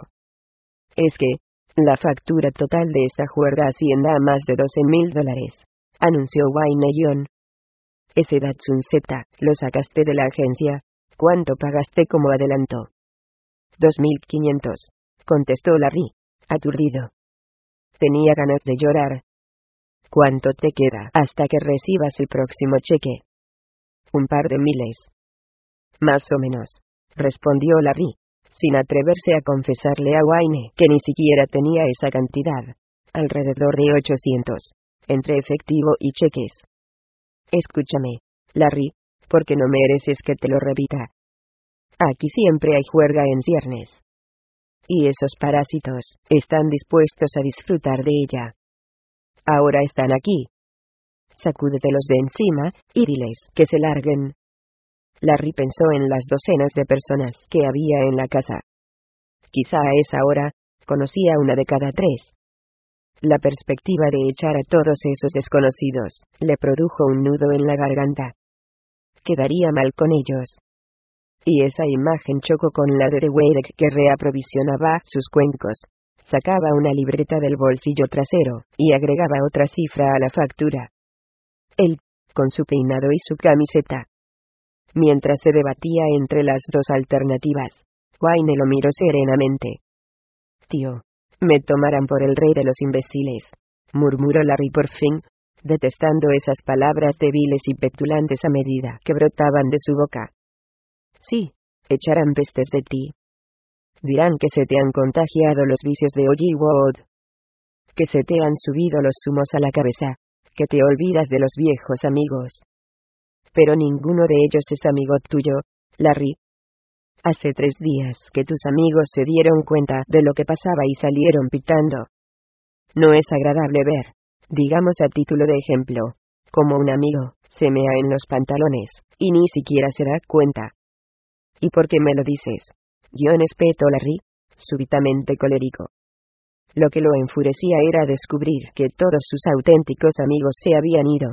Es que, la factura total de esta juerga asciende a más de doce mil dólares, anunció Wayne John. Ese Datsun Z, ¿lo sacaste de la agencia? ¿Cuánto pagaste como adelanto? Dos mil quinientos, contestó Larry, aturdido. Tenía ganas de llorar. ¿Cuánto te queda hasta que recibas el próximo cheque? Un par de miles. Más o menos, respondió Larry, sin atreverse a confesarle a Wayne que ni siquiera tenía esa cantidad. Alrededor de ochocientos, entre efectivo y cheques. Escúchame, Larry, porque no mereces que te lo repita. Aquí siempre hay juerga en ciernes. Y esos parásitos están dispuestos a disfrutar de ella. Ahora están aquí. Sacúdetelos de encima, y diles que se larguen. Larry pensó en las docenas de personas que había en la casa. Quizá a esa hora, conocía una de cada tres. La perspectiva de echar a todos esos desconocidos le produjo un nudo en la garganta. Quedaría mal con ellos. Y esa imagen chocó con la de The Wedek, que reaprovisionaba sus cuencos. Sacaba una libreta del bolsillo trasero, y agregaba otra cifra a la factura. Él, con su peinado y su camiseta. Mientras se debatía entre las dos alternativas, Wayne lo miró serenamente. Tío, me tomarán por el rey de los imbéciles, murmuró Larry por fin, detestando esas palabras débiles y petulantes a medida que brotaban de su boca. Sí, echarán pestes de ti. Dirán que se te han contagiado los vicios de Hollywood, que se te han subido los humos a la cabeza, que te olvidas de los viejos amigos. Pero ninguno de ellos es amigo tuyo, Larry. Hace tres días que tus amigos se dieron cuenta de lo que pasaba y salieron pitando. No es agradable ver, digamos a título de ejemplo, como un amigo se mea en los pantalones, y ni siquiera se da cuenta. ¿Y por qué me lo dices? Guión espetó Larry, súbitamente colérico. Lo que lo enfurecía era descubrir que todos sus auténticos amigos se habían ido.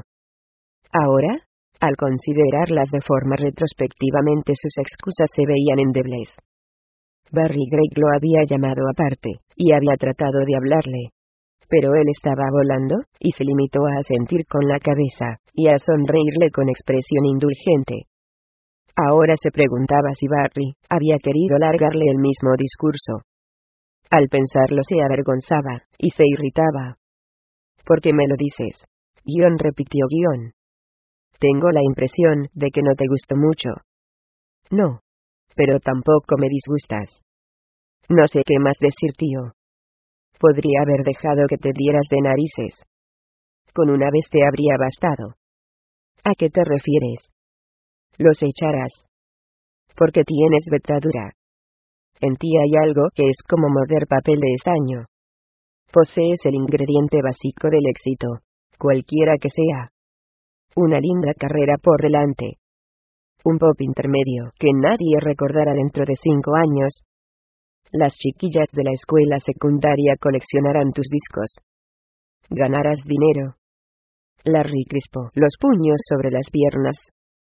Ahora, al considerarlas de forma retrospectivamente, sus excusas se veían endebles. Barry Gregg lo había llamado aparte, y había tratado de hablarle. Pero él estaba volando, y se limitó a asentir con la cabeza, y a sonreírle con expresión indulgente. Ahora se preguntaba si Barry había querido largarle el mismo discurso. Al pensarlo se avergonzaba, y se irritaba. ¿Por qué me lo dices? Guión repitió Guión. Tengo la impresión de que no te gustó mucho. No. Pero tampoco me disgustas. No sé qué más decir, tío. Podría haber dejado que te dieras de narices. Con una vez te habría bastado. ¿A qué te refieres? Los echarás. Porque tienes vetadura. En ti hay algo que es como morder papel de estaño. Posees el ingrediente básico del éxito, cualquiera que sea. Una linda carrera por delante. Un pop intermedio que nadie recordará dentro de cinco años. Las chiquillas de la escuela secundaria coleccionarán tus discos. Ganarás dinero. Larry crispó los puños sobre las piernas.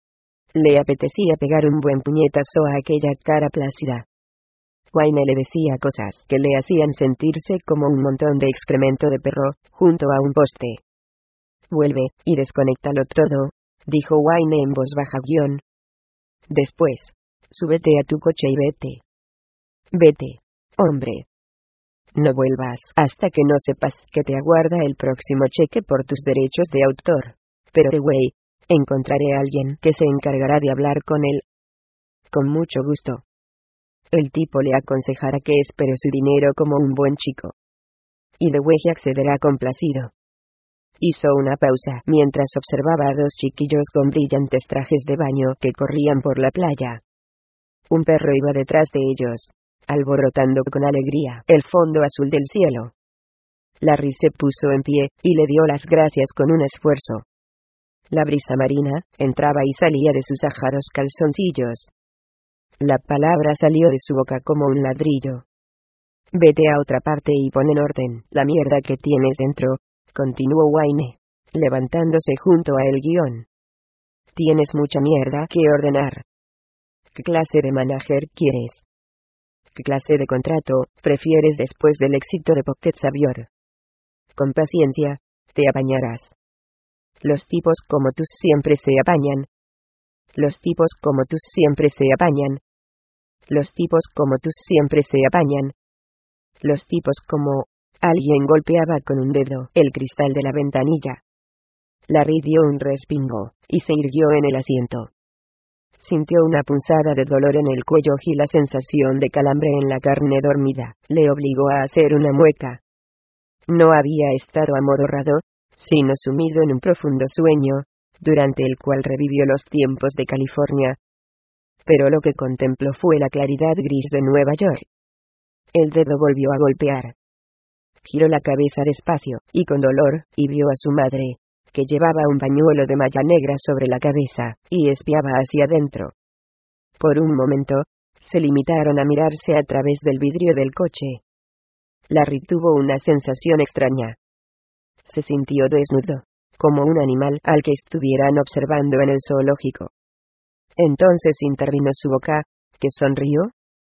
Le apetecía pegar un buen puñetazo a aquella cara plácida. Wayne le decía cosas que le hacían sentirse como un montón de excremento de perro, junto a un poste. Vuelve, y desconéctalo todo, dijo Wayne en voz baja guión. Después, súbete a tu coche y vete. Vete, hombre. No vuelvas hasta que no sepas que te aguarda el próximo cheque por tus derechos de autor. Pero de güey, encontraré a alguien que se encargará de hablar con él. Con mucho gusto. El tipo le aconsejará que espere su dinero como un buen chico. Y Dewey accederá complacido. Hizo una pausa mientras observaba a dos chiquillos con brillantes trajes de baño que corrían por la playa. Un perro iba detrás de ellos, alborotando con alegría el fondo azul del cielo. Larry se puso en pie, y le dio las gracias con un esfuerzo. La brisa marina entraba y salía de sus ajados calzoncillos. La palabra salió de su boca como un ladrillo. Vete a otra parte y pon en orden la mierda que tienes dentro, continuó Wayne, levantándose junto a el guión. Tienes mucha mierda que ordenar. ¿Qué clase de manager quieres? ¿Qué clase de contrato prefieres después del éxito de Pocket Savior? Con paciencia, te apañarás. Los tipos como tú siempre se apañan. Los tipos como tú siempre se apañan. Los tipos como tú siempre se apañan. Los tipos como... Alguien golpeaba con un dedo el cristal de la ventanilla. Larry dio un respingo, y se irguió en el asiento. Sintió una punzada de dolor en el cuello y la sensación de calambre en la carne dormida le obligó a hacer una mueca. No había estado amodorrado, sino sumido en un profundo sueño, durante el cual revivió los tiempos de California. Pero lo que contempló fue la claridad gris de Nueva York. El dedo volvió a golpear. Giró la cabeza despacio, y con dolor, y vio a su madre, que llevaba un pañuelo de malla negra sobre la cabeza, y espiaba hacia adentro. Por un momento, se limitaron a mirarse a través del vidrio del coche. Larry tuvo una sensación extraña. Se sintió desnudo, como un animal al que estuvieran observando en el zoológico. Entonces intervino su boca, que sonrió.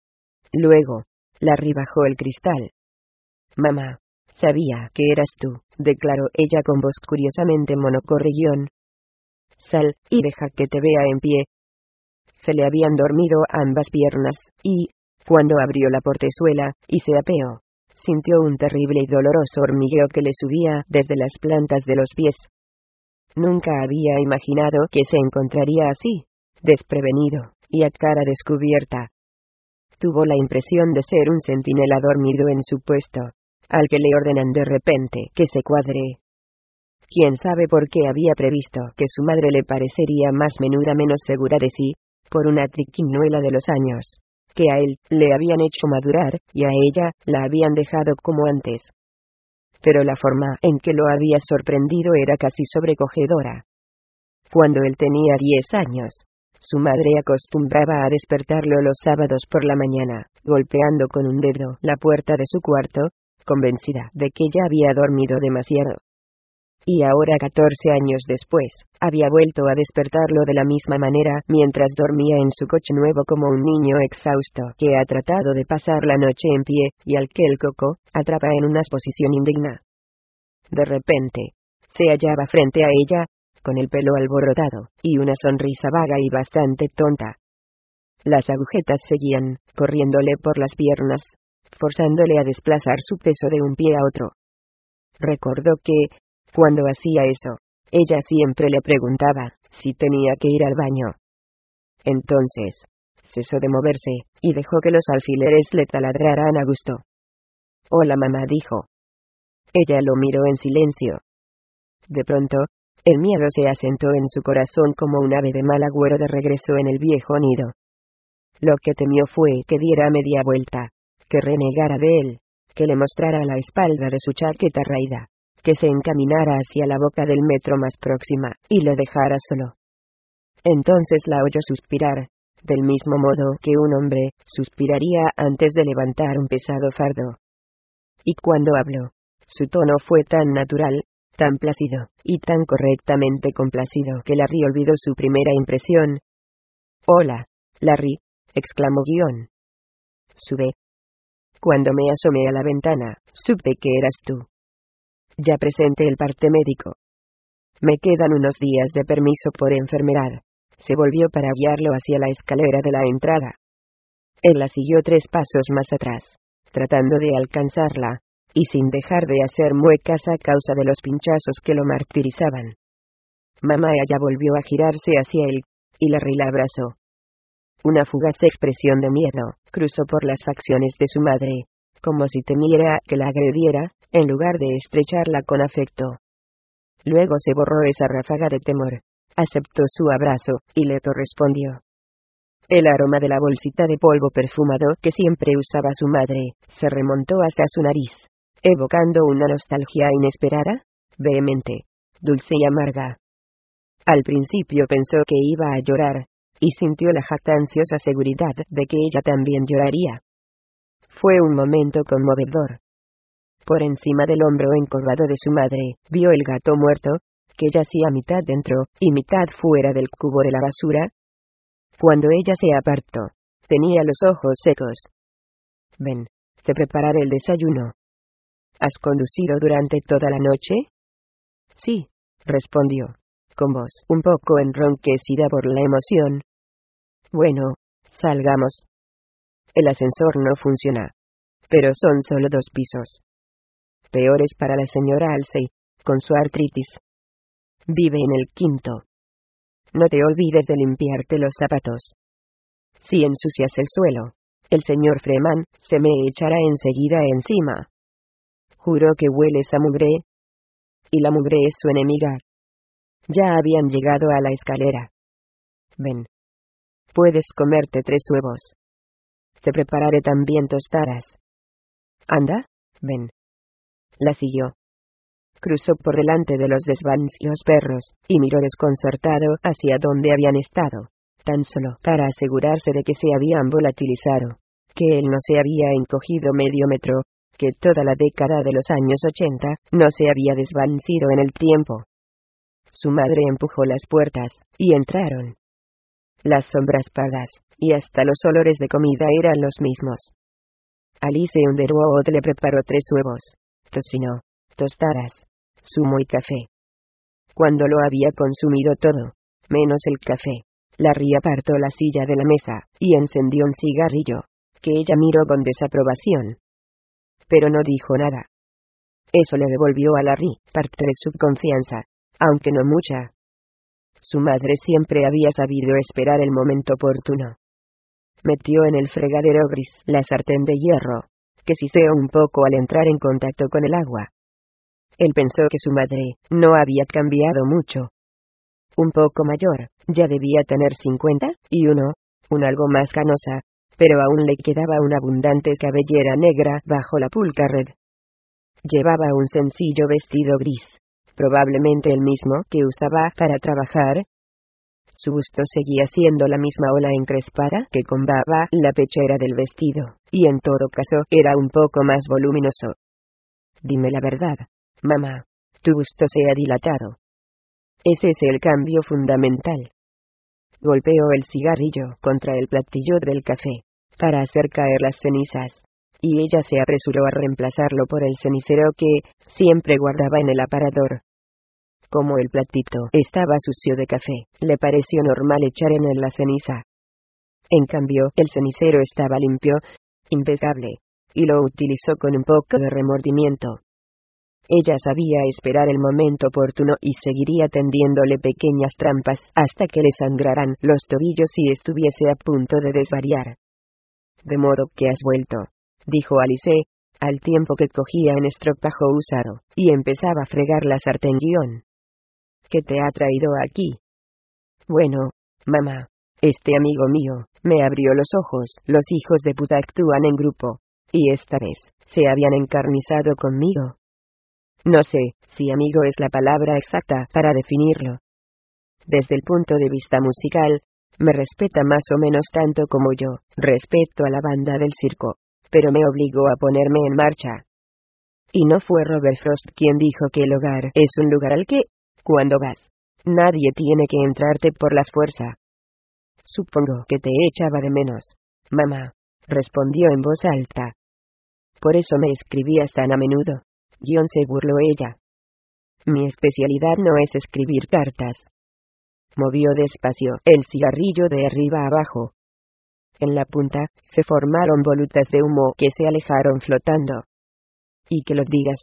Luego, Larry bajó el cristal. Mamá, sabía que eras tú, declaró ella con voz curiosamente monocorrión. Sal, y deja que te vea en pie. Se le habían dormido ambas piernas, y, cuando abrió la portezuela, y se apeó, sintió un terrible y doloroso hormigueo que le subía desde las plantas de los pies. Nunca había imaginado que se encontraría así, desprevenido, y a cara descubierta. Tuvo la impresión de ser un centinela dormido en su puesto, al que le ordenan de repente que se cuadre. Quién sabe por qué había previsto que su madre le parecería más menuda, menos segura de sí, por una triquiñuela de los años, que a él le habían hecho madurar, y a ella la habían dejado como antes. Pero la forma en que lo había sorprendido era casi sobrecogedora. Cuando él tenía diez años, su madre acostumbraba a despertarlo los sábados por la mañana, golpeando con un dedo la puerta de su cuarto, convencida de que ya había dormido demasiado. Y ahora, catorce años después, había vuelto a despertarlo de la misma manera mientras dormía en su coche nuevo como un niño exhausto que ha tratado de pasar la noche en pie, y al que el coco atrapa en una posición indigna. De repente, se hallaba frente a ella, con el pelo alborotado, y una sonrisa vaga y bastante tonta. Las agujetas seguían, corriéndole por las piernas, forzándole a desplazar su peso de un pie a otro. Recordó que, cuando hacía eso, ella siempre le preguntaba si tenía que ir al baño. Entonces, cesó de moverse, y dejó que los alfileres le taladraran a gusto. «Hola mamá», dijo. Ella lo miró en silencio. De pronto, el miedo se asentó en su corazón como un ave de mal agüero de regreso en el viejo nido. Lo que temió fue que diera media vuelta, que renegara de él, que le mostrara la espalda de su chaqueta raída, que se encaminara hacia la boca del metro más próxima, y le dejara solo. Entonces la oyó suspirar, del mismo modo que un hombre suspiraría antes de levantar un pesado fardo. Y cuando habló, su tono fue tan natural, tan plácido, y tan correctamente complacido que Larry olvidó su primera impresión. «Hola, Larry», exclamó Guión. «Sube». Cuando me asomé a la ventana, supe que eras tú. Ya presenté el parte médico. Me quedan unos días de permiso por enfermedad. Se volvió para guiarlo hacia la escalera de la entrada. Él la siguió tres pasos más atrás, tratando de alcanzarla, y sin dejar de hacer muecas a causa de los pinchazos que lo martirizaban. Mamá ya volvió a girarse hacia él, y Larry la abrazó. Una fugaz expresión de miedo cruzó por las facciones de su madre, como si temiera que la agrediera, en lugar de estrecharla con afecto. Luego se borró esa ráfaga de temor, aceptó su abrazo, y le correspondió. El aroma de la bolsita de polvo perfumado que siempre usaba su madre, se remontó hasta su nariz, evocando una nostalgia inesperada, vehemente, dulce y amarga. Al principio pensó que iba a llorar, y sintió la jactanciosa seguridad de que ella también lloraría. Fue un momento conmovedor. Por encima del hombro encorvado de su madre, vio el gato muerto, que yacía mitad dentro, y mitad fuera del cubo de la basura. Cuando ella se apartó, tenía los ojos secos. «Ven, te prepararé el desayuno». «¿Has conducido durante toda la noche?» «Sí», respondió, con voz un poco enronquecida por la emoción. «Bueno, salgamos». El ascensor no funciona. Pero son solo dos pisos. Peores para la señora Halsey, con su artritis. Vive en el quinto. No te olvides de limpiarte los zapatos. Si ensucias el suelo, el señor Freeman se me echará enseguida encima. Juro que hueles a mugre. Y la mugre es su enemiga. Ya habían llegado a la escalera. «Ven. Puedes comerte tres huevos. Te prepararé también tostadas. Anda, ven». La siguió. Cruzó por delante de los desvans y los perros, y miró desconcertado hacia donde habían estado, tan solo para asegurarse de que se habían volatilizado, que él no se había encogido medio metro, que toda la década de los años ochenta no se había desvanecido en el tiempo. Su madre empujó las puertas, y entraron. Las sombras pardas, y hasta los olores de comida eran los mismos. Alice Underwood le preparó tres huevos, tocino, tostadas, zumo y café. Cuando lo había consumido todo, menos el café, Larry apartó la silla de la mesa, y encendió un cigarrillo, que ella miró con desaprobación. Pero no dijo nada. Eso le devolvió a Larry parte de su confianza, aunque no mucha. Su madre siempre había sabido esperar el momento oportuno. Metió en el fregadero gris la sartén de hierro, que siseó un poco al entrar en contacto con el agua. Él pensó que su madre no había cambiado mucho. Un poco mayor, ya debía tener cincuenta y uno, un algo más canosa, pero aún le quedaba una abundante cabellera negra bajo la pulcra red. Llevaba un sencillo vestido gris, probablemente el mismo que usaba para trabajar. Su busto seguía siendo la misma ola encrespada que combaba la pechera del vestido, y en todo caso era un poco más voluminoso. «Dime la verdad, mamá, tu busto se ha dilatado. Ese es el cambio fundamental». Golpeó el cigarrillo contra el platillo del café, para hacer caer las cenizas, y ella se apresuró a reemplazarlo por el cenicero que siempre guardaba en el aparador. Como el platito estaba sucio de café, le pareció normal echar en él la ceniza. En cambio, el cenicero estaba limpio, impecable, y lo utilizó con un poco de remordimiento. Ella sabía esperar el momento oportuno y seguiría tendiéndole pequeñas trampas hasta que le sangraran los tobillos y estuviese a punto de desvariar. «De modo que has vuelto», dijo Alice, al tiempo que cogía un estropajo usado y empezaba a fregar la sartén. «¿Qué te ha traído aquí?» «Bueno, mamá, este amigo mío me abrió los ojos. Los hijos de puta actúan en grupo, y esta vez se habían encarnizado conmigo». No sé si amigo es la palabra exacta para definirlo. Desde el punto de vista musical, me respeta más o menos tanto como yo respeto a la banda del circo, pero me obligó a ponerme en marcha. Y no fue Robert Frost quien dijo que el hogar es un lugar al que, cuando vas, nadie tiene que entrarte por la fuerza. Supongo que te echaba de menos, mamá, respondió en voz alta. Por eso me escribías tan a menudo. John, se burló ella. Mi especialidad no es escribir cartas. Movió despacio el cigarrillo de arriba a abajo. En la punta se formaron volutas de humo que se alejaron flotando. Y que lo digas.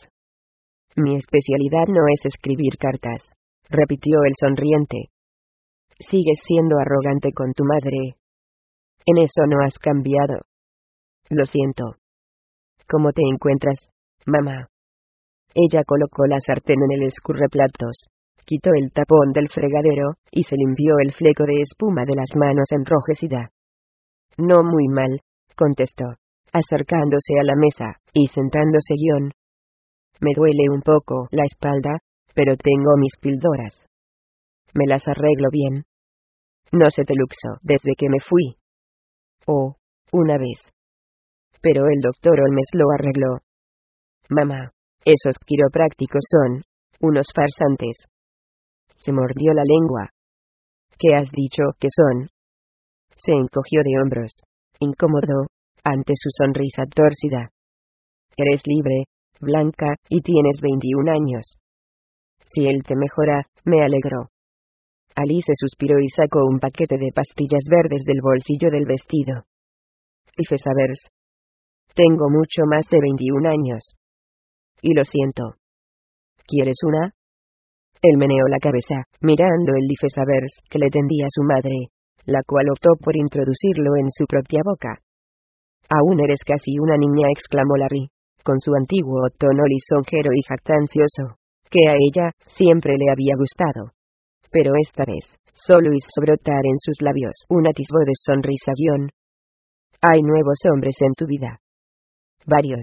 Mi especialidad no es escribir cartas, repitió él sonriente. Sigues siendo arrogante con tu madre. En eso no has cambiado. Lo siento. ¿Cómo te encuentras, mamá? Ella colocó la sartén en el escurreplatos, quitó el tapón del fregadero, y se limpió el fleco de espuma de las manos enrojecida. No muy mal, contestó, acercándose a la mesa, y sentándose John. Me duele un poco la espalda, pero tengo mis píldoras. Me las arreglo bien. No se te luxó desde que me fui. Oh, una vez. Pero el doctor Holmes lo arregló. Mamá. Esos quiroprácticos son unos farsantes. Se mordió la lengua. ¿Qué has dicho que son? Se encogió de hombros, incómodo, ante su sonrisa tórcida. Eres libre, blanca, y tienes veintiún años. Si él te mejora, me alegro. Alice suspiró y sacó un paquete de pastillas verdes del bolsillo del vestido. Lifesavers. Tengo mucho más de veintiún años. Y lo siento. ¿Quieres una? Él meneó la cabeza, mirando el Lifesavers que le tendía su madre, la cual optó por introducirlo en su propia boca. Aún eres casi una niña, exclamó Larry, con su antiguo tono lisonjero y jactancioso, que a ella siempre le había gustado. Pero esta vez, solo hizo brotar en sus labios un atisbo de sonrisa. Guión. Hay nuevos hombres en tu vida. Varios.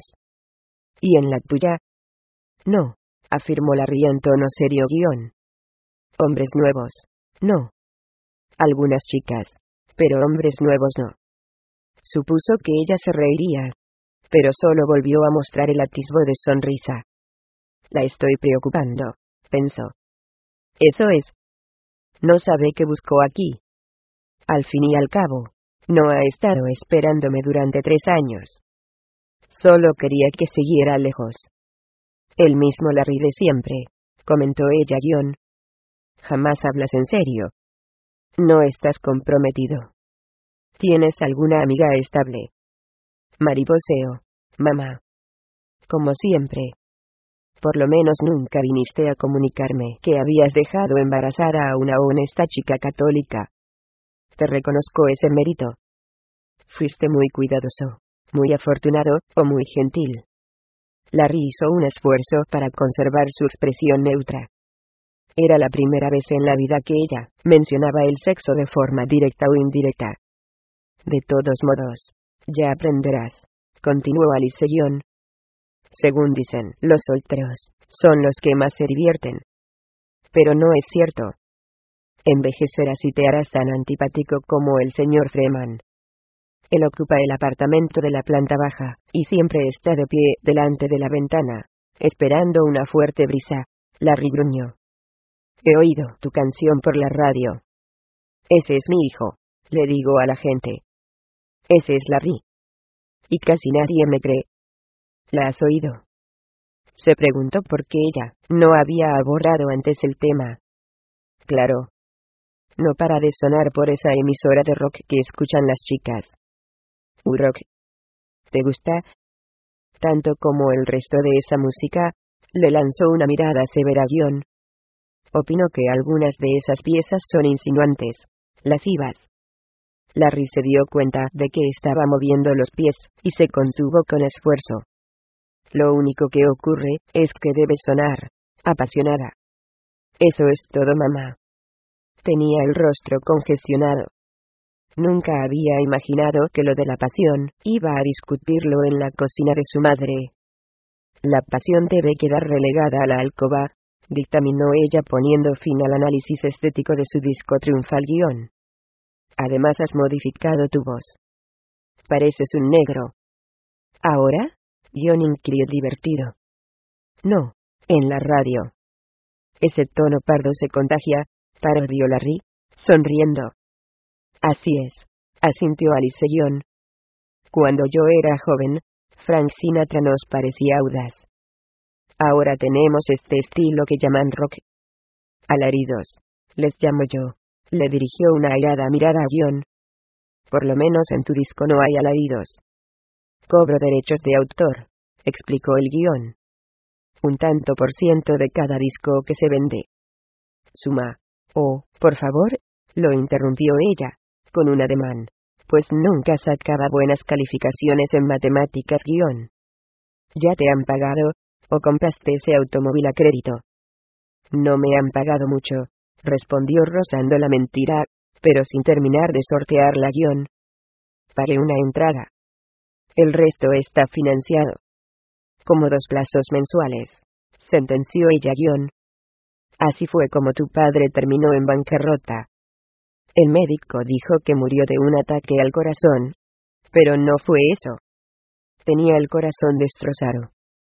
¿Y en la tuya? No, afirmó Larry en tono serio. Guión. Hombres nuevos. No. Algunas chicas, pero hombres nuevos no. Supuso que ella se reiría, pero solo volvió a mostrar el atisbo de sonrisa. La estoy preocupando, pensó. Eso es. No sabe qué buscó aquí. Al fin y al cabo, no ha estado esperándome durante tres años. Solo quería que siguiera lejos. El mismo Larry de siempre, comentó ella. Guión. Jamás hablas en serio. No estás comprometido. ¿Tienes alguna amiga estable? Mariposeo, mamá. Como siempre. Por lo menos nunca viniste a comunicarme que habías dejado embarazada a una honesta chica católica. Te reconozco ese mérito. Fuiste muy cuidadoso, muy afortunado, o muy gentil. Larry hizo un esfuerzo para conservar su expresión neutra. Era la primera vez en la vida que ella mencionaba el sexo de forma directa o indirecta. De todos modos, ya aprenderás, continuó Alice. Guión. Según dicen, los solteros son los que más se divierten. Pero no es cierto. Envejecerás y te harás tan antipático como el señor Freeman. Él ocupa el apartamento de la planta baja, y siempre está de pie delante de la ventana, esperando una fuerte brisa. Larry gruñó. He oído tu canción por la radio. Ese es mi hijo, le digo a la gente. Ese es Larry. y casi nadie me cree. ¿La has oído? Se preguntó por qué ella no había abordado antes el tema. Claro. No para de sonar por esa emisora de rock que escuchan las chicas. ¿U-rock? ¿Te gusta? Tanto como el resto de esa música. Le lanzó una mirada severa a Guion. Opino que algunas de esas piezas son insinuantes, lascivas. Larry se dio cuenta de que estaba moviendo los pies, y se contuvo con esfuerzo. Lo único que ocurre es que debe sonar apasionada. Eso es todo, mamá. Tenía el rostro congestionado. Nunca había imaginado que lo de la pasión iba a discutirlo en la cocina de su madre. La pasión debe quedar relegada a la alcoba, dictaminó ella poniendo fin al análisis estético de su disco triunfal. Guión. Además has modificado tu voz. Pareces un negro. ¿Ahora? Guión inquirió divertido. No, en la radio. Ese tono pardo se contagia, parodió Larry, sonriendo. Así es, asintió Alice. Guión. Cuando yo era joven, Frank Sinatra nos parecía audaz. Ahora tenemos este estilo que llaman rock. Alaridos, les llamo yo. Le dirigió una airada mirada a Guion. Por lo menos en tu disco no hay alaridos. Cobro derechos de autor, explicó el Guion. Un tanto por ciento de cada disco que se vende. Suma. Oh, por favor, lo interrumpió ella, con un ademán, pues nunca sacaba buenas calificaciones en matemáticas. Guion. ¿Ya te han pagado, o compraste ese automóvil a crédito? No me han pagado mucho, respondió rozando la mentira, pero sin terminar de sortear la. Guión. Pagué una entrada. El resto está financiado. Como dos plazos mensuales, sentenció ella. Guión. Así fue como tu padre terminó en bancarrota. El médico dijo que murió de un ataque al corazón. Pero no fue eso. Tenía el corazón destrozado.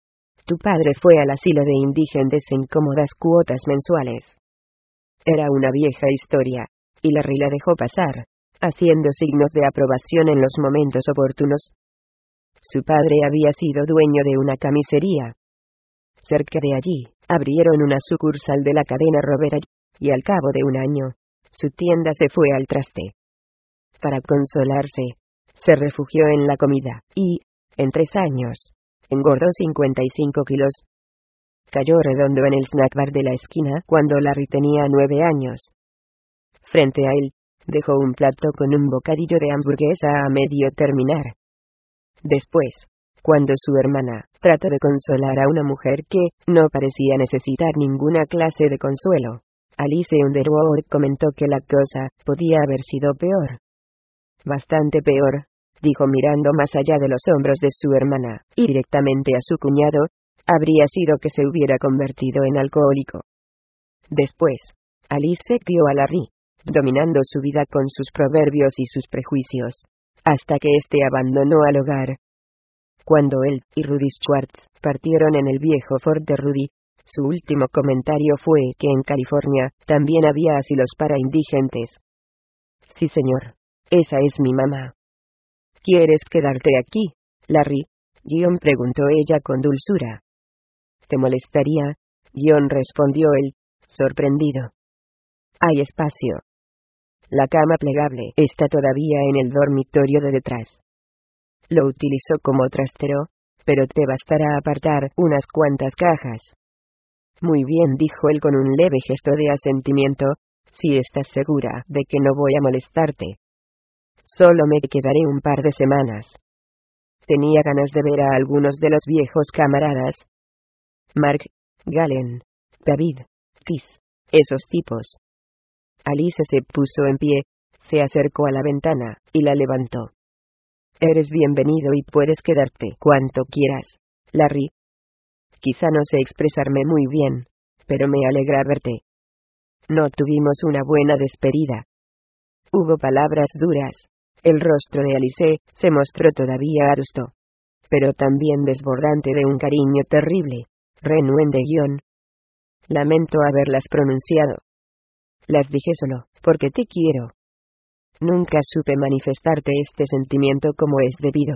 Tu padre fue al asilo de indigentes en cómodas cuotas mensuales. Era una vieja historia, y Larry la dejó pasar, haciendo signos de aprobación en los momentos oportunos. Su padre había sido dueño de una camisería. Cerca de allí, abrieron una sucursal de la cadena Rovera, y al cabo de un año, su tienda se fue al traste. Para consolarse, se refugió en la comida, y, en tres años, engordó cincuenta y cinco kilos. Cayó redondo en el snack bar de la esquina cuando Larry tenía nueve años. Frente a él, dejó un plato con un bocadillo de hamburguesa a medio terminar. Después, cuando su hermana trató de consolar a una mujer que no parecía necesitar ninguna clase de consuelo, Alice Underwood comentó que la cosa podía haber sido peor. Bastante peor, dijo mirando más allá de los hombros de su hermana, y directamente a su cuñado, habría sido que se hubiera convertido en alcohólico. Después, Alice se crió a Larry, dominando su vida con sus proverbios y sus prejuicios, hasta que éste abandonó al hogar. Cuando él y Rudy Schwartz partieron en el viejo Ford de Rudy, su último comentario fue que en California también había asilos para indigentes. Sí, señor. Esa es mi mamá. ¿Quieres quedarte aquí, Larry? Guion preguntó ella con dulzura. ¿Te molestaría? Guion respondió él, sorprendido. Hay espacio. La cama plegable está todavía en el dormitorio de detrás. Lo utilizó como trastero, pero te bastará apartar unas cuantas cajas. Muy bien, dijo él con un leve gesto de asentimiento, si estás segura de que no voy a molestarte. Solo me quedaré un par de semanas. Tenía ganas de ver a algunos de los viejos camaradas. Mark, Galen, David, Tis, esos tipos. Alice se puso en pie, se acercó a la ventana, y la levantó. Eres bienvenido y puedes quedarte cuanto quieras, Larry. Quizá no sé expresarme muy bien, pero me alegra verte. No tuvimos una buena despedida. Hubo palabras duras. El rostro de Alice se mostró todavía adusto, pero también desbordante de un cariño terrible, renuente guión. Lamento haberlas pronunciado. Las dije solo, porque te quiero. Nunca supe manifestarte este sentimiento como es debido.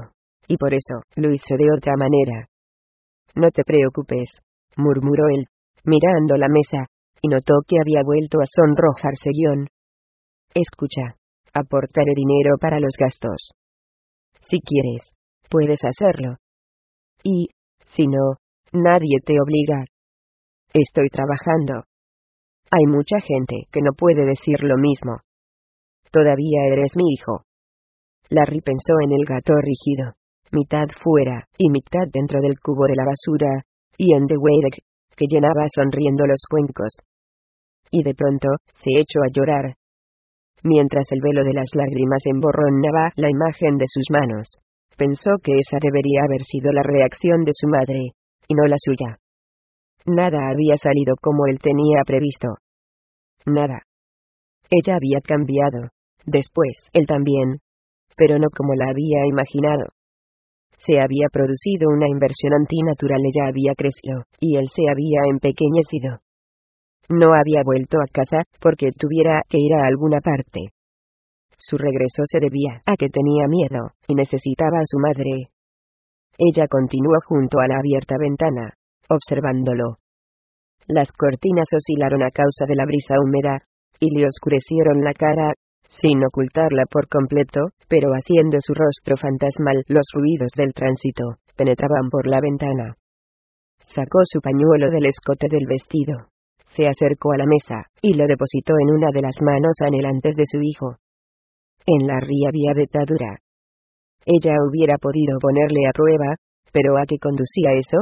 y por eso lo hice de otra manera. No te preocupes, murmuró él, mirando la mesa, y notó que había vuelto a sonrojarse. Guión. Escucha, aportaré dinero para los gastos. Si quieres, puedes hacerlo. Y, si no, nadie te obliga. Estoy trabajando. Hay mucha gente que no puede decir lo mismo. Todavía eres mi hijo. Larry pensó en el gato rígido, mitad fuera y mitad dentro del cubo de la basura, y en The Wedge, que llenaba sonriendo los cuencos. Y de pronto, se echó a llorar. Mientras el velo de las lágrimas emborronaba la imagen de sus manos, pensó que esa debería haber sido la reacción de su madre, y no la suya. Nada había salido como él tenía previsto. Nada. Ella había cambiado. Después, él también. Pero no como la había imaginado. Se había producido una inversión antinatural. Ella había crecido, y él se había empequeñecido. No había vuelto a casa porque tuviera que ir a alguna parte. Su regreso se debía a que tenía miedo, y necesitaba a su madre. Ella continuó junto a la abierta ventana, observándolo. Las cortinas oscilaron a causa de la brisa húmeda, y le oscurecieron la cara, sin ocultarla por completo, pero haciendo su rostro fantasmal. Los ruidos del tránsito penetraban por la ventana. Sacó su pañuelo del escote del vestido. Se acercó a la mesa, y lo depositó en una de las manos anhelantes de su hijo. En Larry había dentadura. Ella hubiera podido ponerle a prueba, pero ¿a qué conducía eso?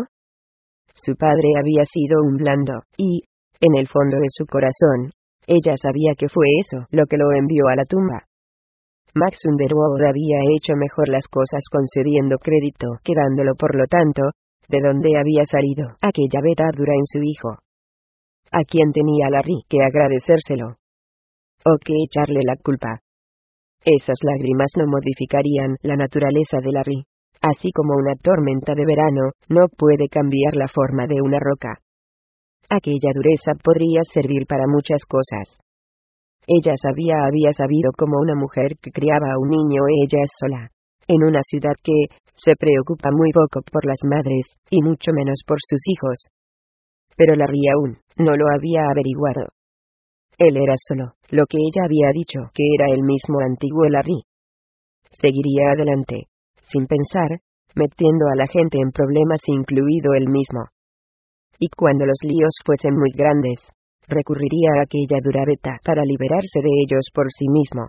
Su padre había sido un blando, y, en el fondo de su corazón, ella sabía que fue eso lo que lo envió a la tumba. Max Underwood había hecho mejor las cosas concediendo crédito que dándolo. Por lo tanto, ¿de dónde había salido aquella dentadura en su hijo? ¿A quién tenía Larry que agradecérselo? ¿O que echarle la culpa? Esas lágrimas no modificarían la naturaleza de Larry, así como una tormenta de verano no puede cambiar la forma de una roca. Aquella dureza podría servir para muchas cosas. Ella sabía, había sabido como una mujer que criaba a un niño ella sola, en una ciudad que se preocupa muy poco por las madres, y mucho menos por sus hijos. Pero Larry aún no lo había averiguado. Él era solo lo que ella había dicho que era el mismo antiguo Larry. Seguiría adelante, sin pensar, metiendo a la gente en problemas incluido él mismo. Y cuando los líos fuesen muy grandes, recurriría a aquella dura veta para liberarse de ellos por sí mismo.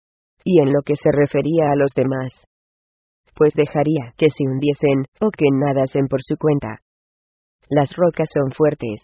Y en lo que se refería a los demás, pues dejaría que se hundiesen o que nadasen por su cuenta. Las rocas son fuertes.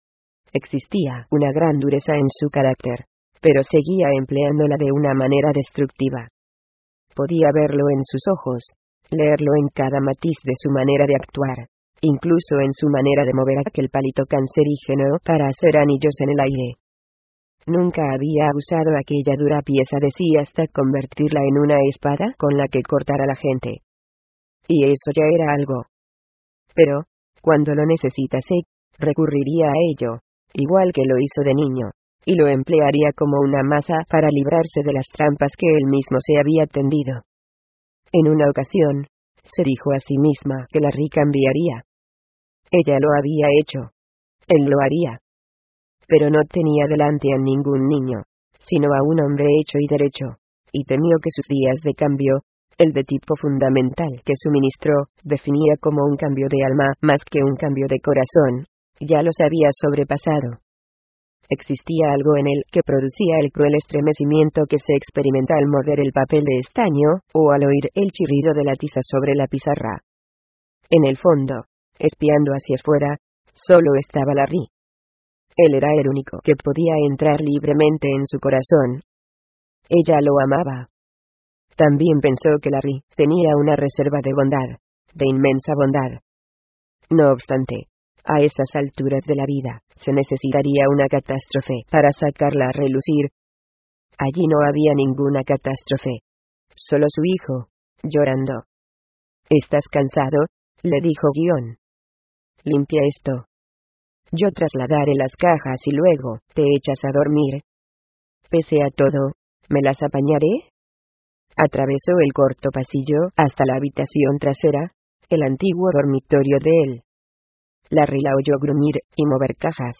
Existía una gran dureza en su carácter, pero seguía empleándola de una manera destructiva. Podía verlo en sus ojos, leerlo en cada matiz de su manera de actuar, incluso en su manera de mover aquel palito cancerígeno para hacer anillos en el aire. Nunca había usado aquella dura pieza de sí hasta convertirla en una espada con la que cortar a la gente. Y eso ya era algo. Pero, cuando lo necesitase, recurriría a ello, igual que lo hizo de niño, y lo emplearía como una masa para librarse de las trampas que él mismo se había tendido. En una ocasión, se dijo a sí misma que Larry cambiaría. Ella lo había hecho. Él lo haría. Pero no tenía delante a ningún niño, sino a un hombre hecho y derecho, y temió que sus días de cambio, el de tipo fundamental que suministró, definía como un cambio de alma más que un cambio de corazón, ya los había sobrepasado. Existía algo en él que producía el cruel estremecimiento que se experimenta al morder el papel de estaño, o al oír el chirrido de la tiza sobre la pizarra. En el fondo, espiando hacia afuera, solo estaba Larry. Él era el único que podía entrar libremente en su corazón. Ella lo amaba. También pensó que Larry tenía una reserva de bondad, de inmensa bondad. No obstante, a esas alturas de la vida, se necesitaría una catástrofe para sacarla a relucir. Allí no había ninguna catástrofe. Solo su hijo, llorando. ¿Estás cansado?, le dijo Guión. Limpia esto. Yo trasladaré las cajas y luego te echas a dormir. Pese a todo, ¿me las apañaré? Atravesó el corto pasillo hasta la habitación trasera, el antiguo dormitorio de él. Larry la oyó gruñir y mover cajas.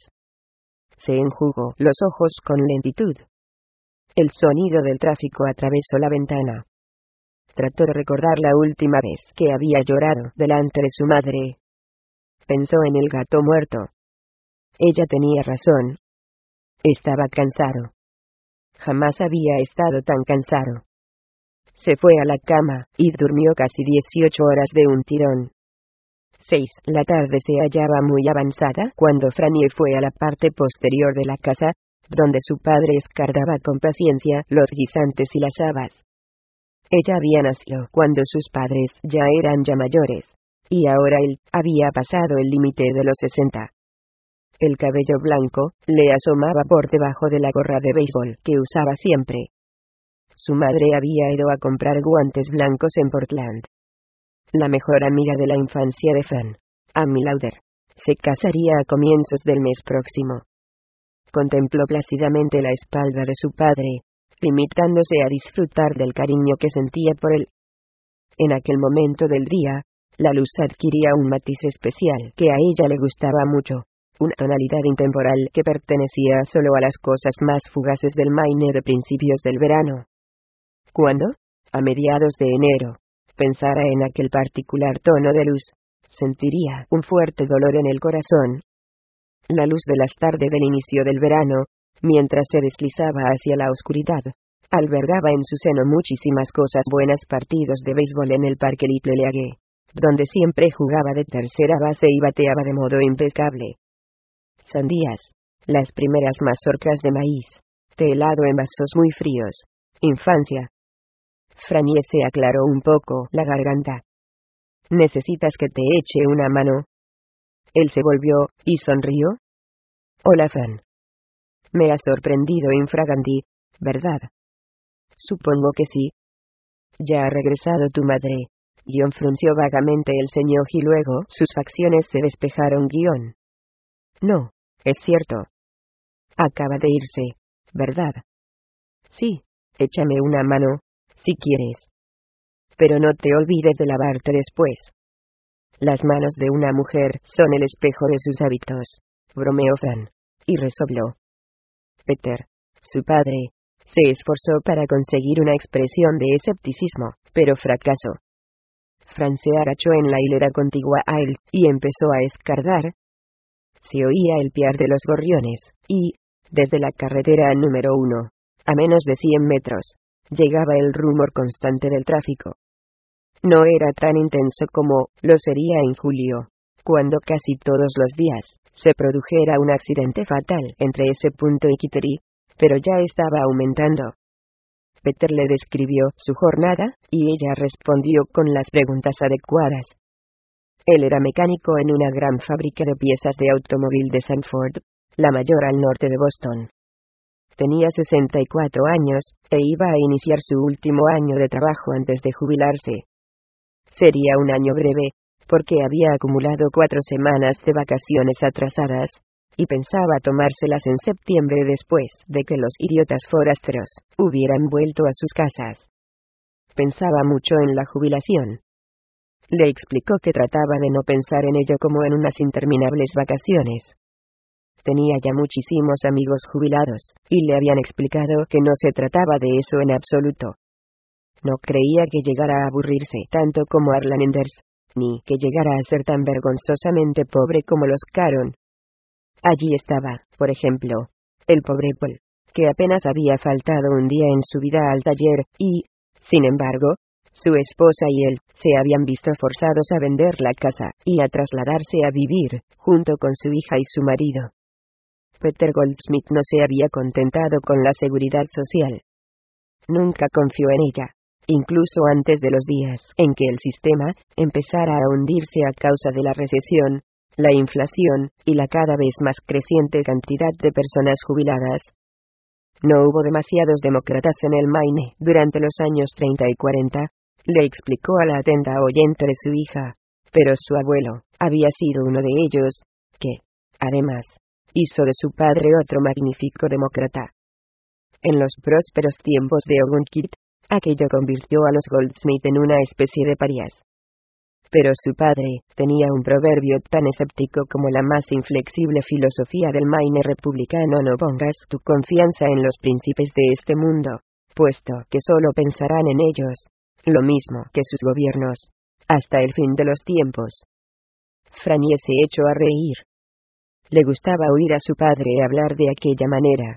Se enjugó los ojos con lentitud. El sonido del tráfico atravesó la ventana. Trató de recordar la última vez que había llorado delante de su madre. Pensó en el gato muerto. Ella tenía razón. Estaba cansado. Jamás había estado tan cansado. Se fue a la cama y durmió casi dieciocho horas de un tirón. seis. La tarde se hallaba muy avanzada cuando Franny fue a la parte posterior de la casa, donde su padre escardaba con paciencia los guisantes y las habas. Ella había nacido cuando sus padres ya eran ya mayores, y ahora él había pasado el límite de los sesenta. El cabello blanco le asomaba por debajo de la gorra de béisbol que usaba siempre. Su madre había ido a comprar guantes blancos en Portland. La mejor amiga de la infancia de Fran, Amy Lauder, se casaría a comienzos del mes próximo. Contempló plácidamente la espalda de su padre, limitándose a disfrutar del cariño que sentía por él. En aquel momento del día, la luz adquiría un matiz especial que a ella le gustaba mucho, una tonalidad intemporal que pertenecía solo a las cosas más fugaces del Maine de principios del verano. Cuando, a mediados de enero, pensara en aquel particular tono de luz, sentiría un fuerte dolor en el corazón. La luz de las tardes del inicio del verano, mientras se deslizaba hacia la oscuridad, albergaba en su seno muchísimas cosas buenas: partidos de béisbol en el Parque Little League, donde siempre jugaba de tercera base y bateaba de modo impecable. Sandías, las primeras mazorcas de maíz, té helado en vasos muy fríos, infancia. Franny se aclaró un poco la garganta. ¿Necesitas que te eche una mano? Él se volvió y sonrió. Hola, Fran. Me has sorprendido infraganti, ¿verdad? Supongo que sí. Ya ha regresado tu madre. Guión frunció vagamente el ceño y luego sus facciones se despejaron. Guión. No, es cierto. Acaba de irse, ¿verdad? Sí, échame una mano, si quieres. Pero no te olvides de lavarte después. Las manos de una mujer son el espejo de sus hábitos, bromeó Fran, y resopló. Peter, su padre, se esforzó para conseguir una expresión de escepticismo, pero fracasó. Fran se agachó en la hilera contigua a él, y empezó a escardar. Se oía el piar de los gorriones, y, desde la carretera número uno, a menos de cien metros, llegaba el rumor constante del tráfico. No era tan intenso como lo sería en julio, cuando casi todos los días se produjera un accidente fatal entre ese punto y Kittery, pero ya estaba aumentando. Peter le describió su jornada, y ella respondió con las preguntas adecuadas. Él era mecánico en una gran fábrica de piezas de automóvil de Sanford, la mayor al norte de Boston. Tenía sesenta y cuatro años, e iba a iniciar su último año de trabajo antes de jubilarse. Sería un año breve, porque había acumulado cuatro semanas de vacaciones atrasadas, y pensaba tomárselas en septiembre después de que los idiotas forasteros hubieran vuelto a sus casas. Pensaba mucho en la jubilación. Le explicó que trataba de no pensar en ello como en unas interminables vacaciones. Tenía ya muchísimos amigos jubilados, y le habían explicado que no se trataba de eso en absoluto. No creía que llegara a aburrirse tanto como Arlan Enders, ni que llegara a ser tan vergonzosamente pobre como los Caron. Allí estaba, por ejemplo, el pobre Paul, que apenas había faltado un día en su vida al taller, y, sin embargo, su esposa y él se habían visto forzados a vender la casa y a trasladarse a vivir junto con su hija y su marido. Peter Goldsmith no se había contentado con la seguridad social. Nunca confió en ella, incluso antes de los días en que el sistema empezara a hundirse a causa de la recesión, la inflación y la cada vez más creciente cantidad de personas jubiladas. No hubo demasiados demócratas en el Maine durante los años treinta y cuarenta, le explicó a la atenta oyente de su hija, pero su abuelo había sido uno de ellos, que, además, hizo de su padre otro magnífico demócrata. En los prósperos tiempos de Ogunkit, Aquello convirtió a los Goldsmith en una especie de parias. Pero su padre tenía un proverbio tan escéptico como la más inflexible filosofía del Maine republicano: no pongas tu confianza en los príncipes de este mundo, puesto que solo pensarán en ellos, lo mismo que sus gobiernos, hasta el fin de los tiempos. Franny se echó a reír. Le gustaba oír a su padre hablar de aquella manera.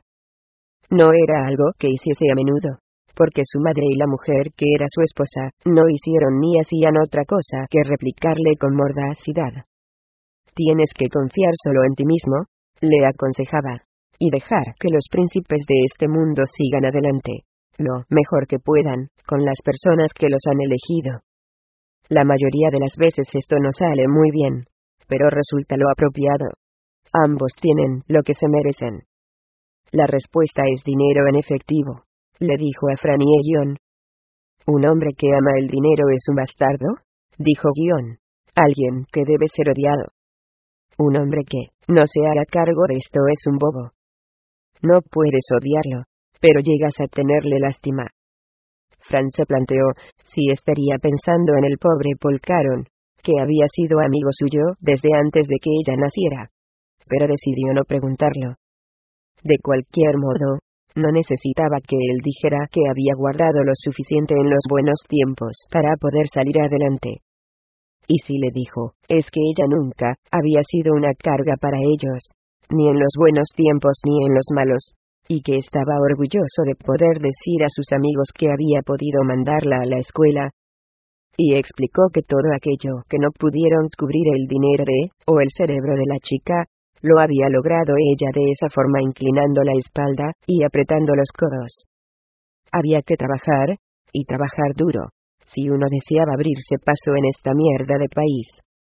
No era algo que hiciese a menudo, porque su madre y la mujer que era su esposa no hicieron ni hacían otra cosa que replicarle con mordacidad. Tienes que confiar solo en ti mismo, le aconsejaba, y dejar que los príncipes de este mundo sigan adelante, lo mejor que puedan, con las personas que los han elegido. La mayoría de las veces esto no sale muy bien, pero resulta lo apropiado. Ambos tienen lo que se merecen. La respuesta es dinero en efectivo, le dijo a Franny Guion. ¿Un hombre que ama el dinero es un bastardo?, dijo Guion. Alguien que debe ser odiado. Un hombre que no se hará cargo de esto es un bobo. No puedes odiarlo, pero llegas a tenerle lástima. Fran se planteó si estaría pensando en el pobre Paul Caron, que había sido amigo suyo desde antes de que ella naciera. Pero decidió no preguntarlo. De cualquier modo, no necesitaba que él dijera que había guardado lo suficiente en los buenos tiempos para poder salir adelante. Y si le dijo, es que ella nunca había sido una carga para ellos, ni en los buenos tiempos ni en los malos, y que estaba orgulloso de poder decir a sus amigos que había podido mandarla a la escuela. Y explicó que todo aquello que no pudieron cubrir el dinero de, o el cerebro de la chica, lo había logrado ella de esa forma, inclinando la espalda y apretando los codos. Había que trabajar, y trabajar duro, si uno deseaba abrirse paso en esta mierda de país.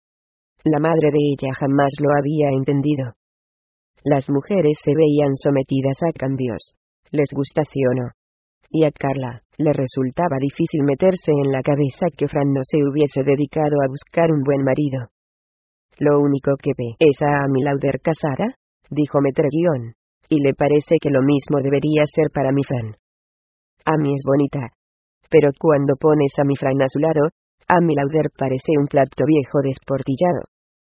La madre de ella jamás lo había entendido. Las mujeres se veían sometidas a cambios, les gustase o no. Y a Carla le resultaba difícil meterse en la cabeza que Fran no se hubiese dedicado a buscar un buen marido. Lo único que ve es a Amy Lauder casada, dijo Metreguión, y le parece que lo mismo debería ser para mi Fran. Amy es bonita, pero cuando pones a mi Fran a su lado, Amy Lauder parece un plato viejo desportillado.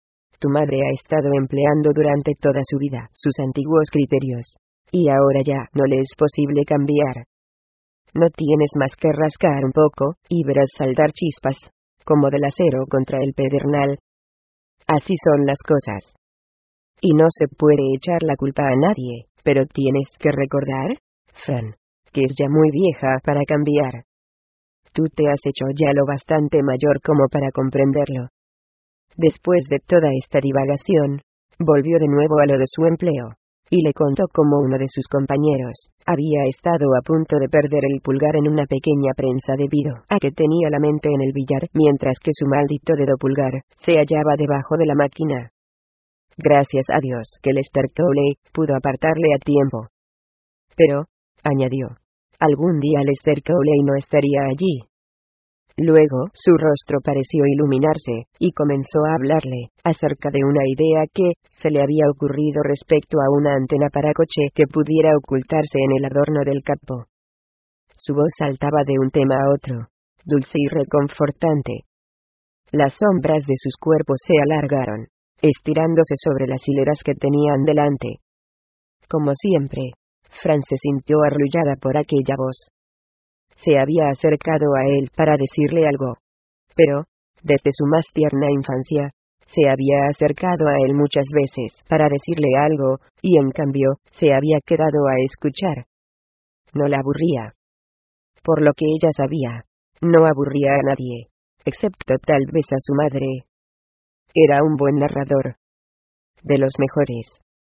Tu madre ha estado empleando durante toda su vida sus antiguos criterios, y ahora ya no le es posible cambiar. No tienes más que rascar un poco, y verás saltar chispas, como del acero contra el pedernal. Así son las cosas. Y no se puede echar la culpa a nadie, pero tienes que recordar, Fran, que es ya muy vieja para cambiar. Tú te has hecho ya lo bastante mayor como para comprenderlo. Después de toda esta divagación, volvió de nuevo a lo de su empleo, y le contó cómo uno de sus compañeros había estado a punto de perder el pulgar en una pequeña prensa debido a que tenía la mente en el billar, mientras que su maldito dedo pulgar se hallaba debajo de la máquina. Gracias a Dios que Lester Crowley pudo apartarle a tiempo. Pero, añadió, algún día Lester Crowley no estaría allí. Luego, su rostro pareció iluminarse, y comenzó a hablarle acerca de una idea que se le había ocurrido respecto a una antena para coche que pudiera ocultarse en el adorno del capó. Su voz saltaba de un tema a otro, dulce y reconfortante. Las sombras de sus cuerpos se alargaron, estirándose sobre las hileras que tenían delante. Como siempre, Fran se sintió arrullada por aquella voz. Se había acercado a él para decirle algo. Pero, desde su más tierna infancia, se había acercado a él muchas veces para decirle algo, y en cambio, se había quedado a escuchar. No la aburría. Por lo que ella sabía, no aburría a nadie, excepto tal vez a su madre. Era un buen narrador. De los mejores.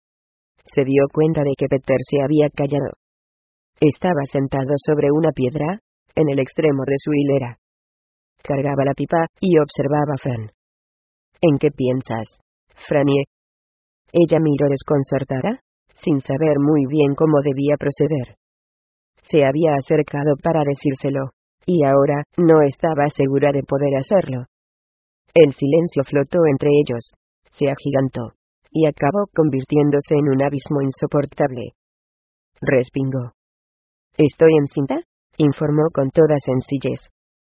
Se dio cuenta de que Peter se había callado. Estaba sentado sobre una piedra, en el extremo de su hilera. Cargaba la pipa, y observaba a Fran. ¿En qué piensas, Franny? Ella miró desconcertada, sin saber muy bien cómo debía proceder. Se había acercado para decírselo, y ahora no estaba segura de poder hacerlo. El silencio flotó entre ellos, se agigantó, y acabó convirtiéndose en un abismo insoportable. Respingó. ¿Estoy encinta? informó con toda sencillez.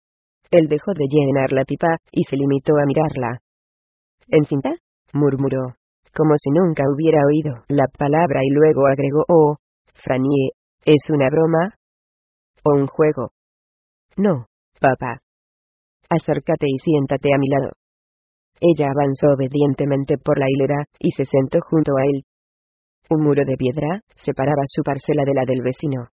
Él dejó de llenar la pipa, y se limitó a mirarla. ¿Encinta?, murmuró, como si nunca hubiera oído la palabra, y luego agregó: «Oh, Frannie, ¿es una broma? ¿O un juego?» «No, papá. Acércate y siéntate a mi lado». Ella avanzó obedientemente por la hilera, y se sentó junto a él. Un muro de piedra separaba su parcela de la del vecino.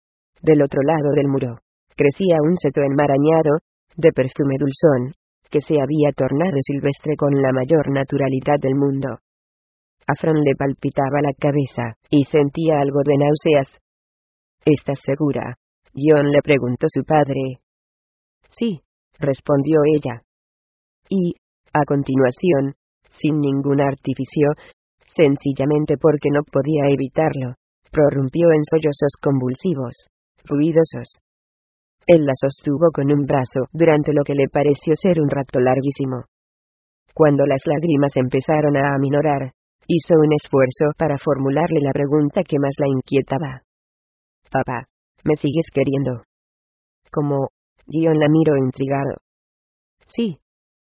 Del otro lado del muro crecía un seto enmarañado, de perfume dulzón, que se había tornado silvestre con la mayor naturalidad del mundo. A Fran le palpitaba la cabeza, y sentía algo de náuseas. «¿Estás segura?», John le preguntó su padre. «Sí», respondió ella. Y, a continuación, sin ningún artificio, sencillamente porque no podía evitarlo, prorrumpió en sollozos convulsivos, ruidosos. Él la sostuvo con un brazo durante lo que le pareció ser un rato larguísimo. Cuando las lágrimas empezaron a aminorar, hizo un esfuerzo para formularle la pregunta que más la inquietaba. «Papá, ¿me sigues queriendo?» «¿Cómo?», John la miró intrigado. «Sí.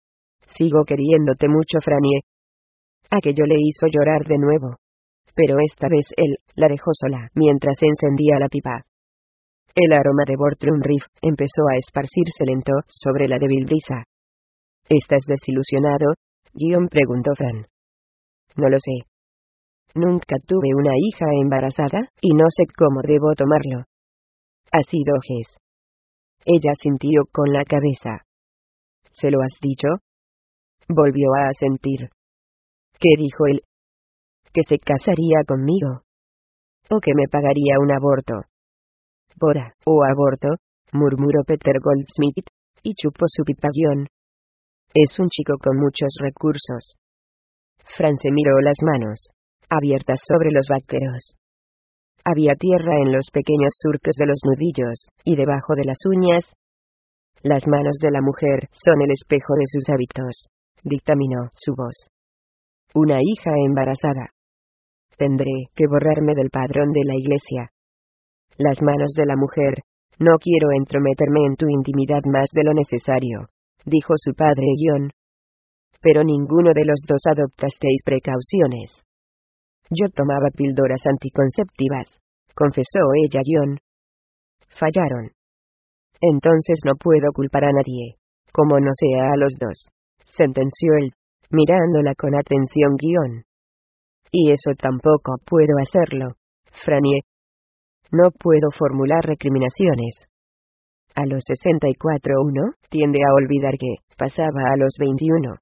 Sigo queriéndote mucho, Frannie». Aquello le hizo llorar de nuevo. Pero esta vez él la dejó sola mientras encendía la pipa. El aroma de Bortrum Reef empezó a esparcirse lento sobre la débil brisa. «¿Estás desilusionado?», John preguntó Fran. «No lo sé. Nunca tuve una hija embarazada, y no sé cómo debo tomarlo». «¿Ha sido Jess?». Ella sintió con la cabeza. «¿Se lo has dicho?». Volvió a asentir. «¿Qué dijo él?». «Que se casaría conmigo. O que me pagaría un aborto». «Boda, o aborto», murmuró Peter Goldsmith, y chupó su pipa. John es un chico con muchos recursos. Fran se miró las manos, abiertas sobre los vaqueros. Había tierra en los pequeños surcos de los nudillos, y debajo de las uñas. «Las manos de la mujer son el espejo de sus hábitos», dictaminó su voz. «Una hija embarazada. Tendré que borrarme del padrón de la iglesia. Las manos de la mujer, no quiero entrometerme en tu intimidad más de lo necesario», dijo su padre John. «Pero ninguno de los dos adoptasteis precauciones». «Yo tomaba píldoras anticonceptivas», confesó ella. John. «Fallaron». «Entonces no puedo culpar a nadie, como no sea a los dos», sentenció él, mirándola con atención. Guión. «Y eso tampoco puedo hacerlo, Frannie. No puedo formular recriminaciones. A los sesenta y cuatro uno tiende a olvidar que pasaba a los veintiuno.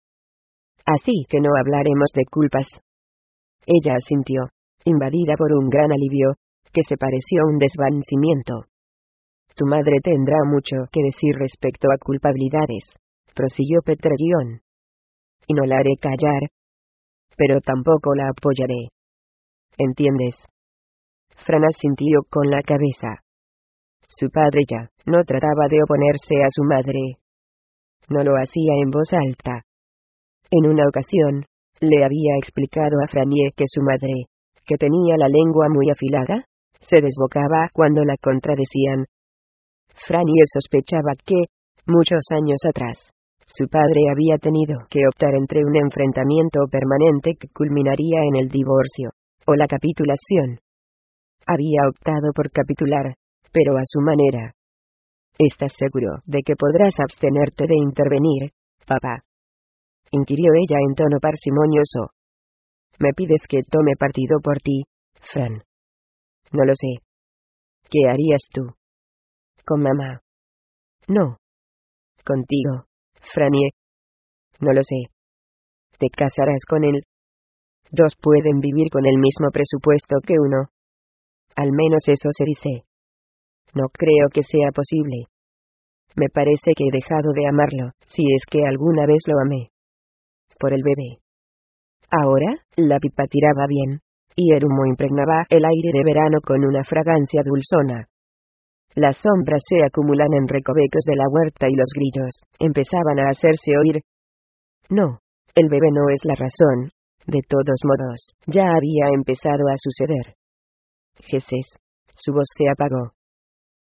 Así que no hablaremos de culpas». Ella asintió, invadida por un gran alivio, que se pareció a un desvanecimiento. «Tu madre tendrá mucho que decir respecto a culpabilidades», prosiguió Peter Guión. «Y no la haré callar. Pero tampoco la apoyaré. ¿Entiendes?». Fran asintió con la cabeza. Su padre ya no trataba de oponerse a su madre. No lo hacía en voz alta. En una ocasión, le había explicado a Frannie que su madre, que tenía la lengua muy afilada, se desbocaba cuando la contradecían. Frannie sospechaba que, muchos años atrás, su padre había tenido que optar entre un enfrentamiento permanente que culminaría en el divorcio, o la capitulación. Había optado por capitular, pero a su manera. «¿Estás seguro de que podrás abstenerte de intervenir, papá?», inquirió ella en tono parsimonioso. «¿Me pides que tome partido por ti, Fran?». «No lo sé». «¿Qué harías tú?». «Con mamá». «No». «Contigo, Frannie». «No lo sé». «¿Te casarás con él?». «Dos pueden vivir con el mismo presupuesto que uno. Al menos eso se dice. No creo que sea posible. Me parece que he dejado de amarlo, si es que alguna vez lo amé. Por el bebé». Ahora, la pipa tiraba bien, y el humo impregnaba el aire de verano con una fragancia dulzona. Las sombras se acumulan en recovecos de la huerta y los grillos empezaban a hacerse oír. No, el bebé no es la razón. De todos modos, ya había empezado a suceder. Jesús. Su voz se apagó.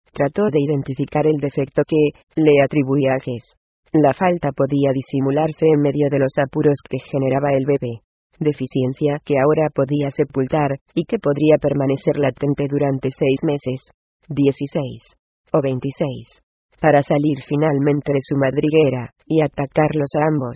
Trató de identificar el defecto que le atribuía a Jess. La falta podía disimularse en medio de los apuros que generaba el bebé. Deficiencia que ahora podía sepultar, y que podría permanecer latente durante seis meses, dieciséis o veintiséis, para salir finalmente de su madriguera, y atacarlos a ambos.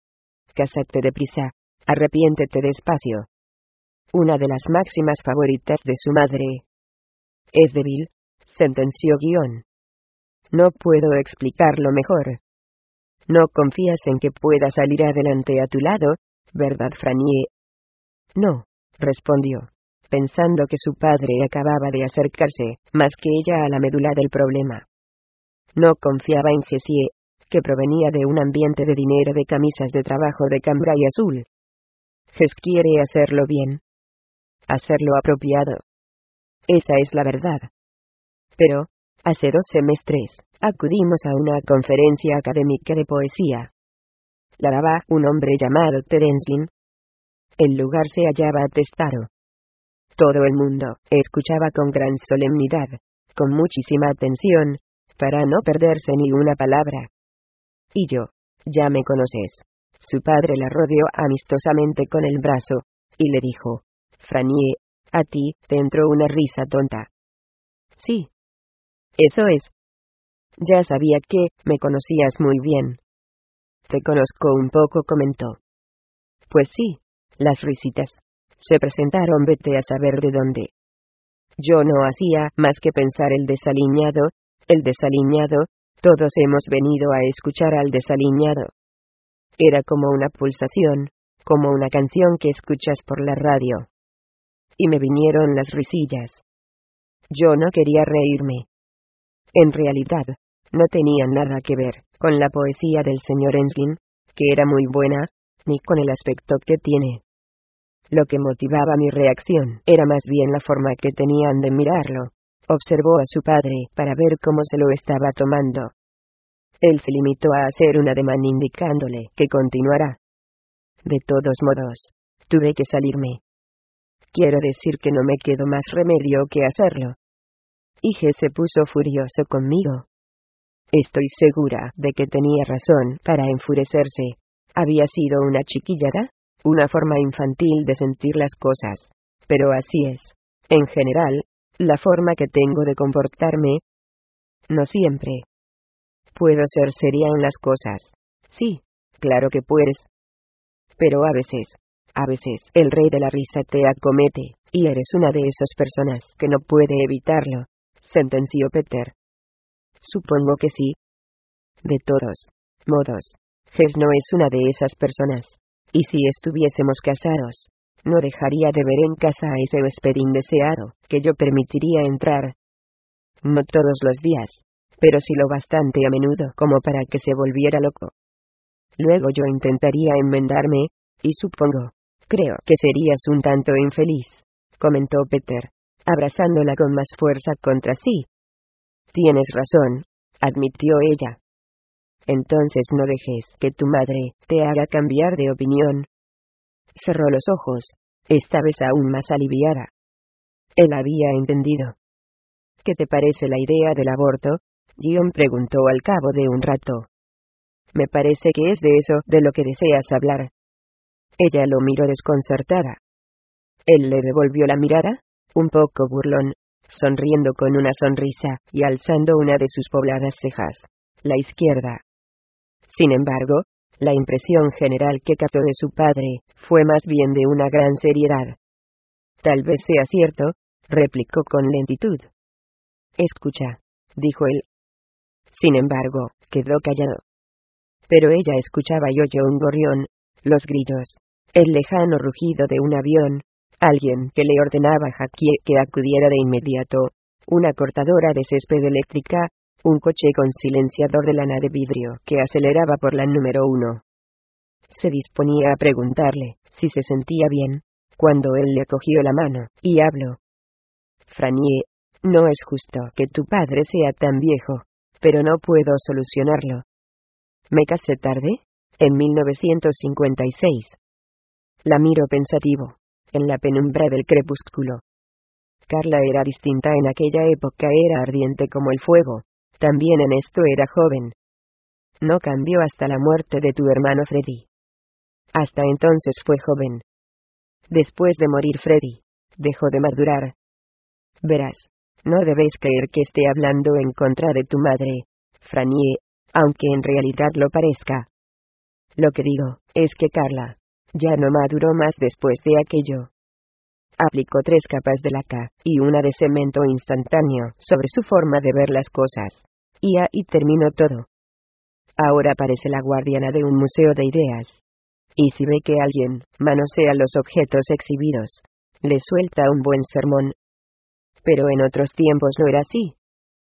Cásate deprisa, arrepiéntete despacio. Una de las máximas favoritas de su madre. Es débil, sentenció Guión. No puedo explicarlo mejor. No confías en que pueda salir adelante a tu lado, ¿verdad, Franie? No, respondió, pensando que su padre acababa de acercarse, más que ella, a la médula del problema. No confiaba en Jessie, que provenía de un ambiente de dinero, de camisas de trabajo de cambray azul. Jess quiere hacerlo bien. Hacerlo apropiado. Esa es la verdad. Pero, hace dos semestres, acudimos a una conferencia académica de poesía. La daba un hombre llamado Terenzin. El lugar se hallaba a Testaro. Todo el mundo escuchaba con gran solemnidad, con muchísima atención, para no perderse ni una palabra. Y yo, ya me conoces. Su padre la rodeó amistosamente con el brazo, y le dijo: Franie, a ti te entró una risa tonta. Sí. Eso es. Ya sabía que me conocías muy bien. Te conozco un poco, comentó. Pues sí, las risitas se presentaron, vete a saber de dónde. Yo no hacía más que pensar el desaliñado, el desaliñado, todos hemos venido a escuchar al desaliñado. Era como una pulsación, como una canción que escuchas por la radio. Y me vinieron las risillas. Yo no quería reírme. En realidad, no tenía nada que ver con la poesía del señor Ensign, que era muy buena, ni con el aspecto que tiene. Lo que motivaba mi reacción era más bien la forma que tenían de mirarlo. Observó a su padre para ver cómo se lo estaba tomando. Él se limitó a hacer un ademán indicándole que continuara. De todos modos, tuve que salirme. Quiero decir que no me quedó más remedio que hacerlo. Y Jess se puso furioso conmigo. Estoy segura de que tenía razón para enfurecerse. Había sido una chiquillada, una forma infantil de sentir las cosas. Pero así es, en general, la forma que tengo de comportarme. No siempre. Puedo ser seria en las cosas. Sí, claro que puedes. Pero a veces, a veces, el rey de la risa te acomete, y eres una de esas personas que no puede evitarlo, sentenció Peter. Supongo que sí. De todos modos, Jess no es una de esas personas. Y si estuviésemos casados, no dejaría de ver en casa a ese huésped indeseado, que yo permitiría entrar. No todos los días, pero sí lo bastante a menudo como para que se volviera loco. Luego yo intentaría enmendarme, y supongo, creo que serías un tanto infeliz, comentó Peter, abrazándola con más fuerza contra sí. Tienes razón, admitió ella. Entonces no dejes que tu madre te haga cambiar de opinión. Cerró los ojos, esta vez aún más aliviada. Él había entendido. ¿Qué te parece la idea del aborto?, Guion preguntó al cabo de un rato. Me parece que es de eso de lo que deseas hablar. Ella lo miró desconcertada. Él le devolvió la mirada, un poco burlón, sonriendo con una sonrisa y alzando una de sus pobladas cejas, la izquierda. Sin embargo, la impresión general que captó de su padre fue más bien de una gran seriedad. Tal vez sea cierto, replicó con lentitud. Escucha, dijo él. Sin embargo, quedó callado. Pero ella escuchaba y oyó un gorrión, los grillos, el lejano rugido de un avión, alguien que le ordenaba a Jackie que acudiera de inmediato, una cortadora de césped eléctrica, un coche con silenciador de lana de vidrio que aceleraba por la número uno. Se disponía a preguntarle si se sentía bien, cuando él le cogió la mano, y habló. Franie, no es justo que tu padre sea tan viejo, pero no puedo solucionarlo. Me casé tarde, en mil novecientos cincuenta y seis. La miro pensativo, en la penumbra del crepúsculo. Carla era distinta en aquella época, era ardiente como el fuego. También en esto era joven. No cambió hasta la muerte de tu hermano Freddy. Hasta entonces fue joven. Después de morir Freddy, dejó de madurar. Verás, no debes creer que esté hablando en contra de tu madre, Frannie, aunque en realidad lo parezca. Lo que digo, es que Carla, ya no maduró más después de aquello. Aplicó tres capas de laca, y una de cemento instantáneo, sobre su forma de ver las cosas. Y ahí terminó todo. Ahora parece la guardiana de un museo de ideas. Y si ve que alguien manosea los objetos exhibidos, le suelta un buen sermón. Pero en otros tiempos no era así.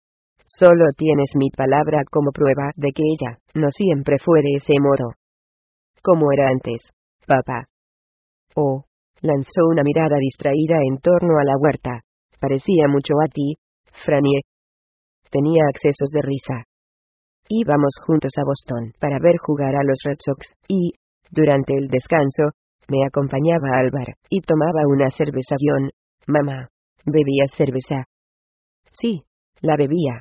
Solo tienes mi palabra como prueba de que ella no siempre fue de ese modo. Como era antes, papá. Oh, lanzó una mirada distraída en torno a la huerta. Parecía mucho a ti, Frannie. Tenía accesos de risa. Íbamos juntos a Boston para ver jugar a los Red Sox, y, durante el descanso, me acompañaba al bar, y tomaba una cerveza. Guión, mamá, ¿bebías cerveza? Sí, la bebía.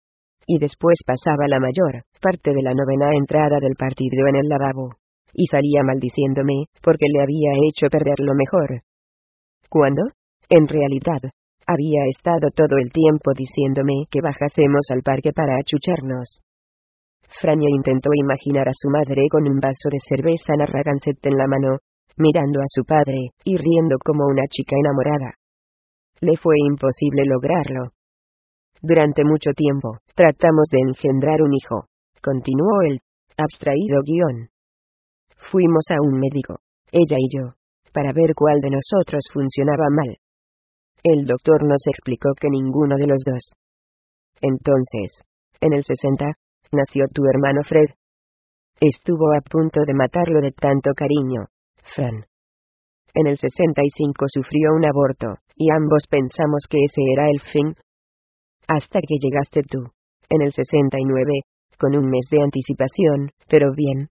Y después pasaba la mayor parte de la novena entrada del partido en el lavabo. Y salía maldiciéndome, porque le había hecho perder lo mejor. ¿Cuándo? En realidad, había estado todo el tiempo diciéndome que bajásemos al parque para achucharnos. Frannie intentó imaginar a su madre con un vaso de cerveza Narragansett en la mano, mirando a su padre, y riendo como una chica enamorada. Le fue imposible lograrlo. Durante mucho tiempo, tratamos de engendrar un hijo. Continuó el abstraído guión. Fuimos a un médico, ella y yo, para ver cuál de nosotros funcionaba mal. El doctor nos explicó que ninguno de los dos. Entonces, en el sesenta, nació tu hermano Fred. Estuvo a punto de matarlo de tanto cariño, Fran. En el sesenta y cinco sufrió un aborto, y ambos pensamos que ese era el fin. Hasta que llegaste tú, en el sesenta y nueve, con un mes de anticipación, pero bien.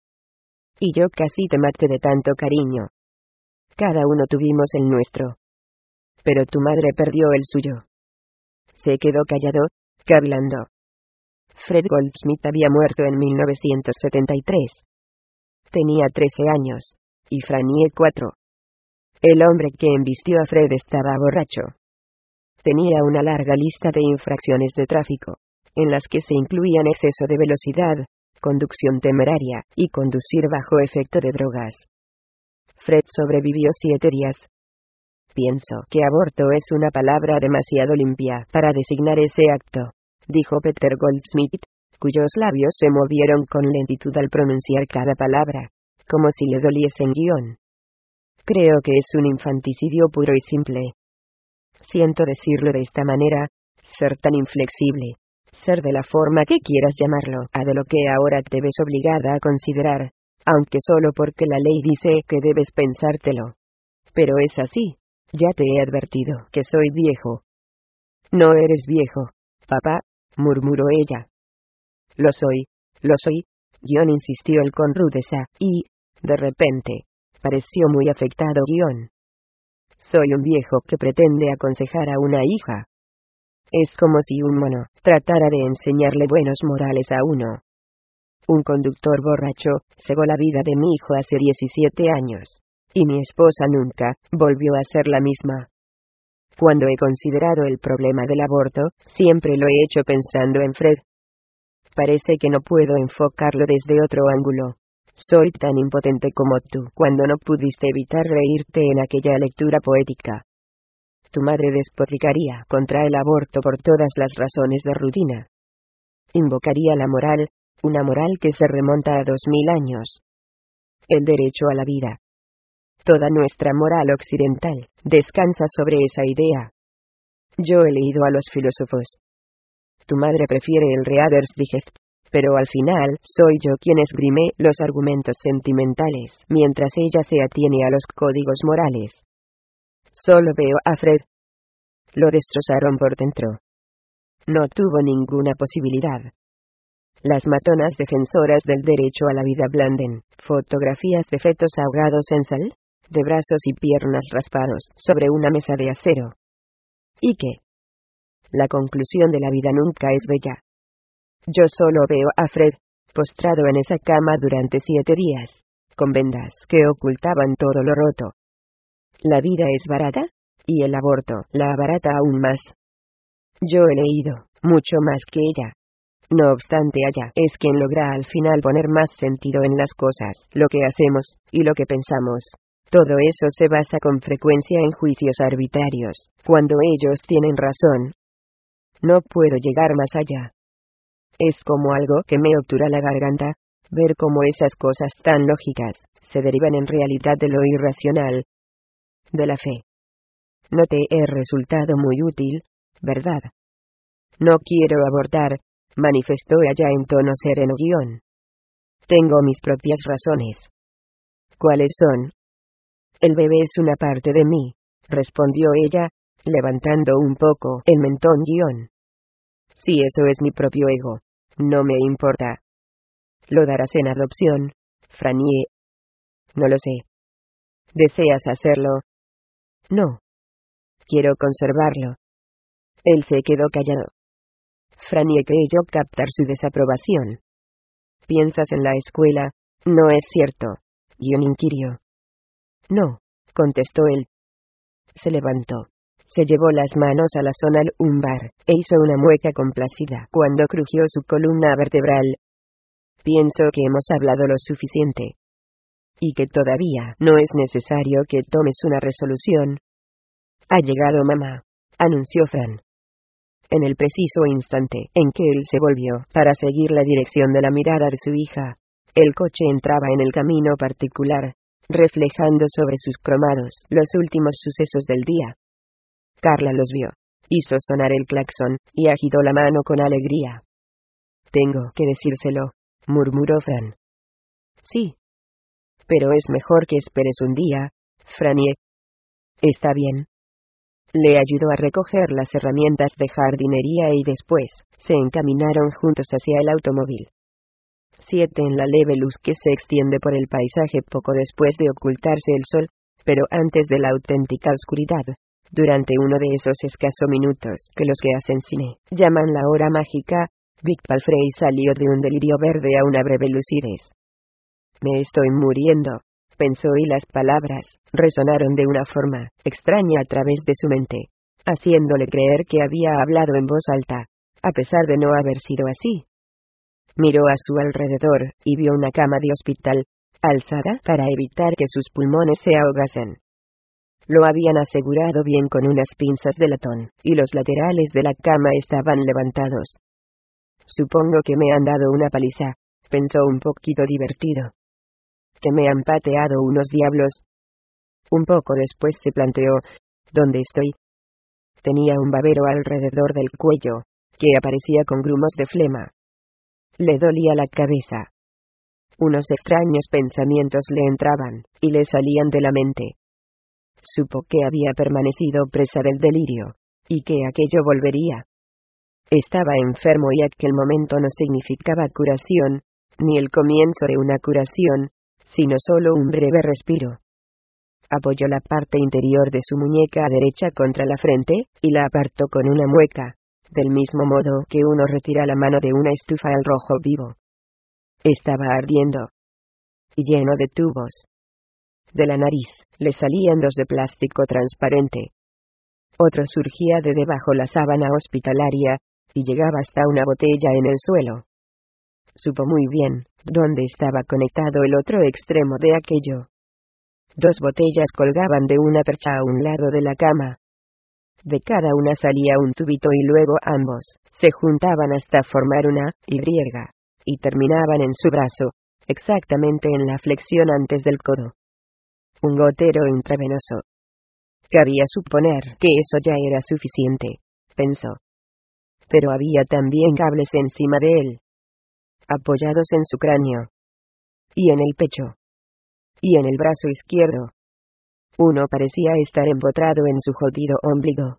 Y yo casi te maté de tanto cariño. Cada uno tuvimos el nuestro. Pero tu madre perdió el suyo. Se quedó callado, cavilando. Fred Goldsmith había muerto en mil novecientos setenta y tres. Tenía trece años, y Frannie cuatro. El hombre que embistió a Fred estaba borracho. Tenía una larga lista de infracciones de tráfico, en las que se incluían exceso de velocidad, conducción temeraria, y conducir bajo efecto de drogas. Fred sobrevivió siete días. Pienso que aborto es una palabra demasiado limpia para designar ese acto, dijo Peter Goldsmith, cuyos labios se movieron con lentitud al pronunciar cada palabra, como si le doliesen. Guión. Creo que es un infanticidio puro y simple. Siento decirlo de esta manera, ser tan inflexible, ser de la forma que quieras llamarlo, a de lo que ahora te ves obligada a considerar, aunque solo porque la ley dice que debes pensártelo. Pero es así, ya te he advertido que soy viejo. No eres viejo, papá, murmuró ella. Lo soy, lo soy, guión insistió él con rudeza, y, de repente, pareció muy afectado. Guión. Soy un viejo que pretende aconsejar a una hija. Es como si un mono tratara de enseñarle buenos modales a uno. Un conductor borracho cegó la vida de mi hijo hace diecisiete años, y mi esposa nunca volvió a ser la misma. Cuando he considerado el problema del aborto, siempre lo he hecho pensando en Fred. Parece que no puedo enfocarlo desde otro ángulo. Soy tan impotente como tú cuando no pudiste evitar reírte en aquella lectura poética. Tu madre despotricaría contra el aborto por todas las razones de rutina. Invocaría la moral, una moral que se remonta a dos mil años. El derecho a la vida. Toda nuestra moral occidental descansa sobre esa idea. Yo he leído a los filósofos. Tu madre prefiere el Reader's Digest, pero al final soy yo quien esgrime los argumentos sentimentales, mientras ella se atiene a los códigos morales. Solo veo a Fred. Lo destrozaron por dentro. No tuvo ninguna posibilidad. Las matonas defensoras del derecho a la vida blanden fotografías de fetos ahogados en sal, de brazos y piernas raspados sobre una mesa de acero. ¿Y qué? La conclusión de la vida nunca es bella. Yo solo veo a Fred, postrado en esa cama durante siete días, con vendas que ocultaban todo lo roto. La vida es barata, y el aborto la abarata aún más. Yo he leído, mucho más que ella. No obstante, ella es quien logra al final poner más sentido en las cosas, lo que hacemos, y lo que pensamos. Todo eso se basa con frecuencia en juicios arbitrarios, cuando ellos tienen razón. No puedo llegar más allá. Es como algo que me obtura la garganta, ver cómo esas cosas tan lógicas, se derivan en realidad de lo irracional, de la fe. No te he resultado muy útil, ¿verdad? No quiero abortar, manifestó ella en tono sereno guión. Tengo mis propias razones. ¿Cuáles son? El bebé es una parte de mí, respondió ella, levantando un poco el mentón guión. Si eso es mi propio ego, no me importa. ¿Lo darás en adopción, Franie? No lo sé. ¿Deseas hacerlo? No. Quiero conservarlo. Él se quedó callado. Franie creyó captar su desaprobación. ¿Piensas en la escuela? No es cierto. Guión inquirió. No, contestó él. Se levantó. Se llevó las manos a la zona lumbar, e hizo una mueca complacida cuando crujió su columna vertebral. Pienso que hemos hablado lo suficiente. Y que todavía no es necesario que tomes una resolución. Ha llegado mamá, anunció Fran. En el preciso instante en que él se volvió para seguir la dirección de la mirada de su hija, el coche entraba en el camino particular, reflejando sobre sus cromados los últimos sucesos del día. Carla los vio, hizo sonar el claxon, y agitó la mano con alegría. Tengo que decírselo, murmuró Fran. Sí. Pero es mejor que esperes un día, Franie. Está bien. Le ayudó a recoger las herramientas de jardinería y después, se encaminaron juntos hacia el automóvil. Siete en la leve luz que se extiende por el paisaje poco después de ocultarse el sol, pero antes de la auténtica oscuridad, durante uno de esos escasos minutos que los que hacen cine llaman la hora mágica, Vic Palfrey salió de un delirio verde a una breve lucidez. Me estoy muriendo, pensó, y las palabras resonaron de una forma extraña a través de su mente, haciéndole creer que había hablado en voz alta, a pesar de no haber sido así. Miró a su alrededor, y vio una cama de hospital, alzada para evitar que sus pulmones se ahogasen. Lo habían asegurado bien con unas pinzas de latón, y los laterales de la cama estaban levantados. Supongo que me han dado una paliza, pensó un poquito divertido. Que me han pateado unos diablos. Un poco después se planteó, ¿dónde estoy? Tenía un babero alrededor del cuello, que aparecía con grumos de flema. Le dolía la cabeza. Unos extraños pensamientos le entraban, y le salían de la mente. Supo que había permanecido presa del delirio, y que aquello volvería. Estaba enfermo y aquel momento no significaba curación, ni el comienzo de una curación, sino solo un breve respiro. Apoyó la parte interior de su muñeca derecha contra la frente, y la apartó con una mueca, del mismo modo que uno retira la mano de una estufa al rojo vivo. Estaba ardiendo. Y lleno de tubos. De la nariz, le salían dos de plástico transparente. Otro surgía de debajo la sábana hospitalaria, y llegaba hasta una botella en el suelo. Supo muy bien dónde estaba conectado el otro extremo de aquello. Dos botellas colgaban de una percha a un lado de la cama. De cada una salía un tubito y luego ambos se juntaban hasta formar una Y, y terminaban en su brazo, exactamente en la flexión antes del codo. Un gotero intravenoso. Cabía suponer que eso ya era suficiente, pensó. Pero había también cables encima de él, apoyados en su cráneo, y en el pecho, y en el brazo izquierdo. Uno parecía estar empotrado en su jodido ombligo.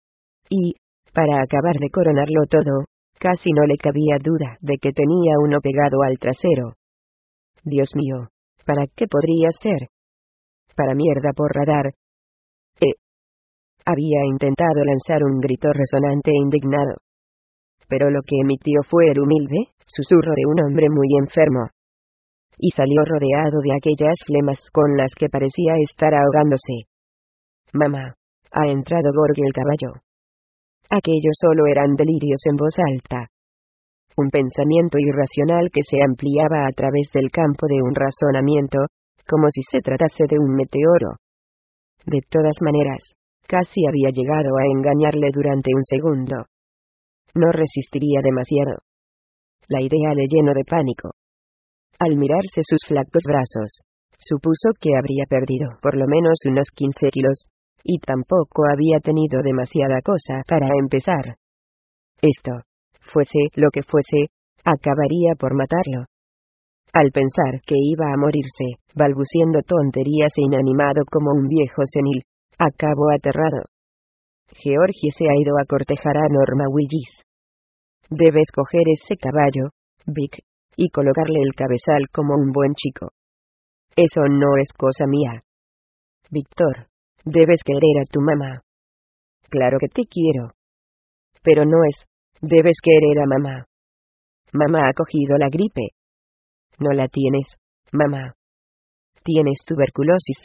Y, para acabar de coronarlo todo, casi no le cabía duda de que tenía uno pegado al trasero. Dios mío, ¿para qué podría ser? Para mierda por radar. Eh. Había intentado lanzar un grito resonante e indignado. Pero lo que emitió fue el humilde susurro de un hombre muy enfermo. Y salió rodeado de aquellas flemas con las que parecía estar ahogándose. Mamá, ha entrado Gorg el caballo. Aquello solo eran delirios en voz alta. Un pensamiento irracional que se ampliaba a través del campo de un razonamiento, como si se tratase de un meteoro. De todas maneras, casi había llegado a engañarle durante un segundo. No resistiría demasiado. La idea le llenó de pánico. Al mirarse sus flacos brazos, supuso que habría perdido por lo menos unos quince kilos, y tampoco había tenido demasiada cosa para empezar. Esto, fuese lo que fuese, acabaría por matarlo. Al pensar que iba a morirse, balbuciendo tonterías e inanimado como un viejo senil, acabó aterrado. Georgie se ha ido a cortejar a Norma Willis. Debes coger ese caballo, Vic, y colocarle el cabezal como un buen chico. Eso no es cosa mía. Víctor, debes querer a tu mamá. Claro que te quiero. Pero no es, debes querer a mamá. Mamá ha cogido la gripe. No la tienes, mamá. Tienes tuberculosis.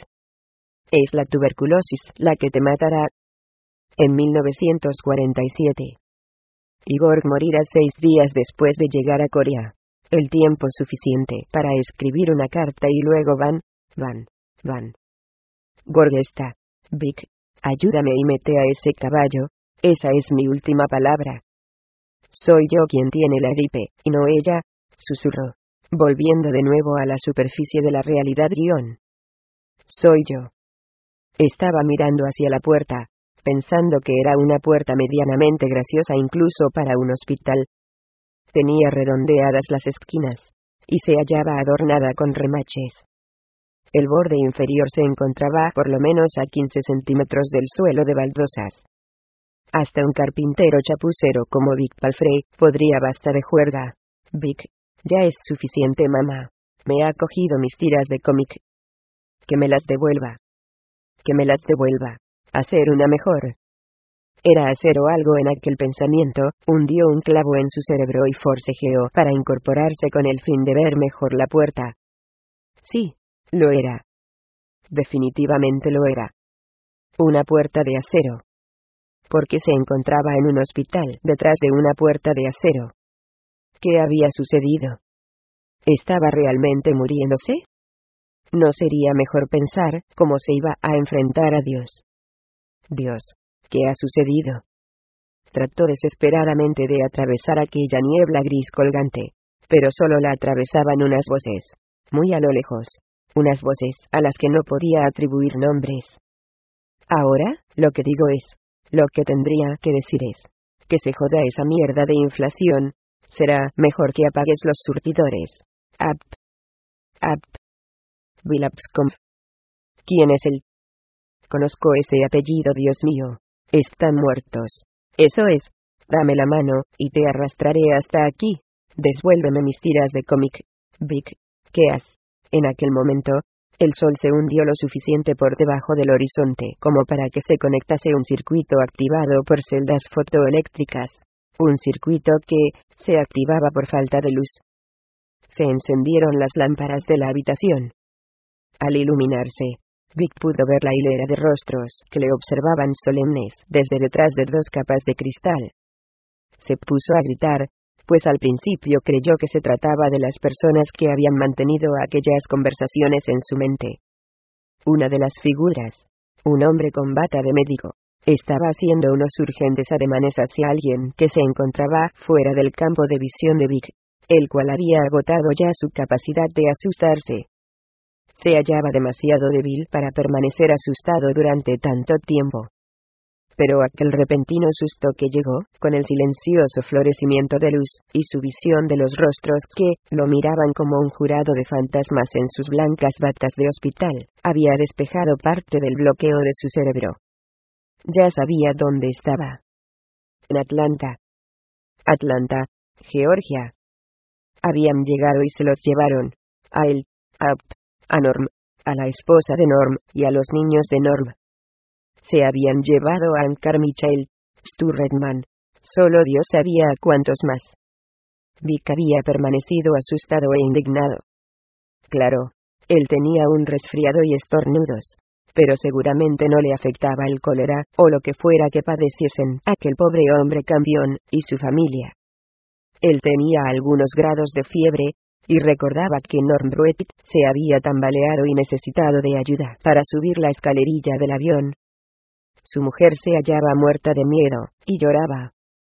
Es la tuberculosis la que te matará. En mil novecientos cuarenta y siete. Igor morirá seis días después de llegar a Corea. El tiempo suficiente para escribir una carta y luego van, van, van. Gorg está. Vic, ayúdame y mete a ese caballo, esa es mi última palabra. Soy yo quien tiene la gripe, y no ella, susurró, volviendo de nuevo a la superficie de la realidad guión. Soy yo. Estaba mirando hacia la puerta, pensando que era una puerta medianamente graciosa incluso para un hospital. Tenía redondeadas las esquinas, y se hallaba adornada con remaches. El borde inferior se encontraba por lo menos a quince centímetros del suelo de baldosas. Hasta un carpintero chapucero como Vic Palfrey podría bastar de juerga. Vic, ya es suficiente mamá. Me ha cogido mis tiras de cómic. Que me las devuelva. Que me las devuelva. Hacer una mejor. Era acero algo en aquel pensamiento, hundió un clavo en su cerebro y forcejeó para incorporarse con el fin de ver mejor la puerta. Sí, lo era. Definitivamente lo era. Una puerta de acero. Porque se encontraba en un hospital detrás de una puerta de acero. ¿Qué había sucedido? ¿Estaba realmente muriéndose? ¿No sería mejor pensar cómo se iba a enfrentar a Dios? Dios, ¿qué ha sucedido? Trató desesperadamente de atravesar aquella niebla gris colgante, pero solo la atravesaban unas voces, muy a lo lejos, unas voces a las que no podía atribuir nombres. Ahora, lo que digo es, lo que tendría que decir es, que se joda esa mierda de inflación, será mejor que apagues los surtidores. Apt. Apt. Vilapskov. ¿Quién es él? Conozco ese apellido, Dios mío. Están muertos. Eso es. Dame la mano, y te arrastraré hasta aquí. Devuélveme mis tiras de cómic. Vic, ¿qué has? En aquel momento, el sol se hundió lo suficiente por debajo del horizonte como para que se conectase un circuito activado por celdas fotoeléctricas. Un circuito que se activaba por falta de luz. Se encendieron las lámparas de la habitación. Al iluminarse, Vic pudo ver la hilera de rostros que le observaban solemnes desde detrás de dos capas de cristal. Se puso a gritar, pues al principio creyó que se trataba de las personas que habían mantenido aquellas conversaciones en su mente. Una de las figuras, un hombre con bata de médico, estaba haciendo unos urgentes ademanes hacia alguien que se encontraba fuera del campo de visión de Vic, el cual había agotado ya su capacidad de asustarse. Se hallaba demasiado débil para permanecer asustado durante tanto tiempo. Pero aquel repentino susto que llegó, con el silencioso florecimiento de luz, y su visión de los rostros que lo miraban como un jurado de fantasmas en sus blancas batas de hospital, había despejado parte del bloqueo de su cerebro. Ya sabía dónde estaba. En Atlanta. Atlanta, Georgia. Habían llegado y se los llevaron. A él, a, a Norm, a la esposa de Norm, y a los niños de Norm. se habían llevado a Ankar Michael Sturredman. Solo Dios sabía a cuántos más. Vic había permanecido asustado e indignado. Claro, él tenía un resfriado y estornudos, pero seguramente no le afectaba el cólera, o lo que fuera que padeciesen aquel pobre hombre campeón, y su familia. Él tenía algunos grados de fiebre, y recordaba que Norm Bruetit se había tambaleado y necesitado de ayuda para subir la escalerilla del avión. Su mujer se hallaba muerta de miedo, y lloraba.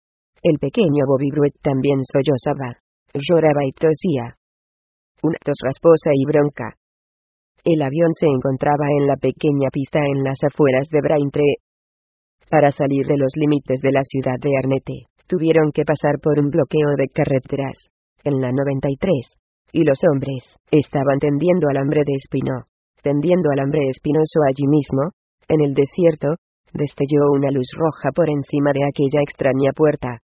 El pequeño Bobby Bruet también sollozaba, lloraba y tosía. Una tos rasposa y bronca. El avión se encontraba en la pequeña pista en las afueras de Braintree. Para salir de los límites de la ciudad de Arnette, tuvieron que pasar por un bloqueo de carreteras, en la noventa y tres, y los hombres estaban tendiendo alambre de espino. Tendiendo alambre espinoso allí mismo, en el desierto, destelló una luz roja por encima de aquella extraña puerta.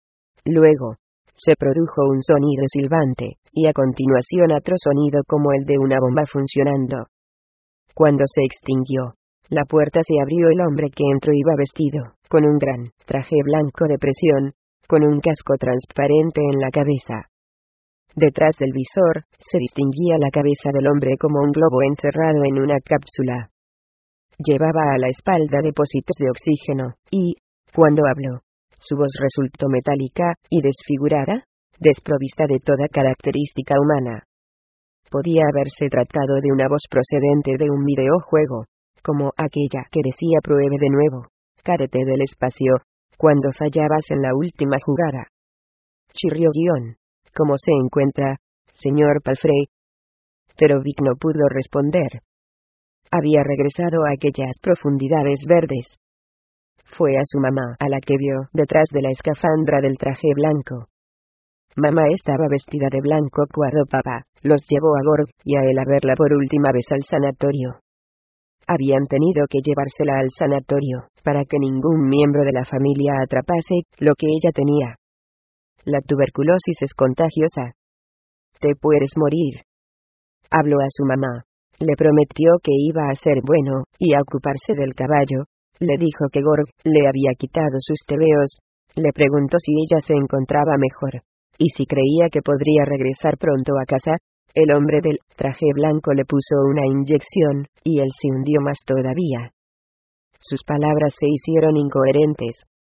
Luego, se produjo un sonido silbante, y a continuación otro sonido como el de una bomba funcionando. Cuando se extinguió, la puerta se abrió. El hombre que entró iba vestido, con un gran traje blanco de presión, con un casco transparente en la cabeza. Detrás del visor, se distinguía la cabeza del hombre como un globo encerrado en una cápsula. Llevaba a la espalda depósitos de oxígeno, y, cuando habló, su voz resultó metálica y desfigurada, desprovista de toda característica humana. Podía haberse tratado de una voz procedente de un videojuego, como aquella que decía pruebe de nuevo, cárete del espacio, cuando fallabas en la última jugada. Chirrió guión. ¿Cómo se encuentra, señor Palfrey? Pero Vic no pudo responder. Había regresado a aquellas profundidades verdes. Fue a su mamá a la que vio detrás de la escafandra del traje blanco. Mamá estaba vestida de blanco cuando papá los llevó a Gorg y a él a verla por última vez al sanatorio. Habían tenido que llevársela al sanatorio, para que ningún miembro de la familia atrapase lo que ella tenía. La tuberculosis es contagiosa. Te puedes morir. Habló a su mamá. Le prometió que iba a ser bueno, y a ocuparse del caballo. Le dijo que Gorg le había quitado sus tebeos. Le preguntó si ella se encontraba mejor, y si creía que podría regresar pronto a casa. El hombre del traje blanco le puso una inyección, y él se hundió más todavía. Sus palabras se hicieron incoherentes,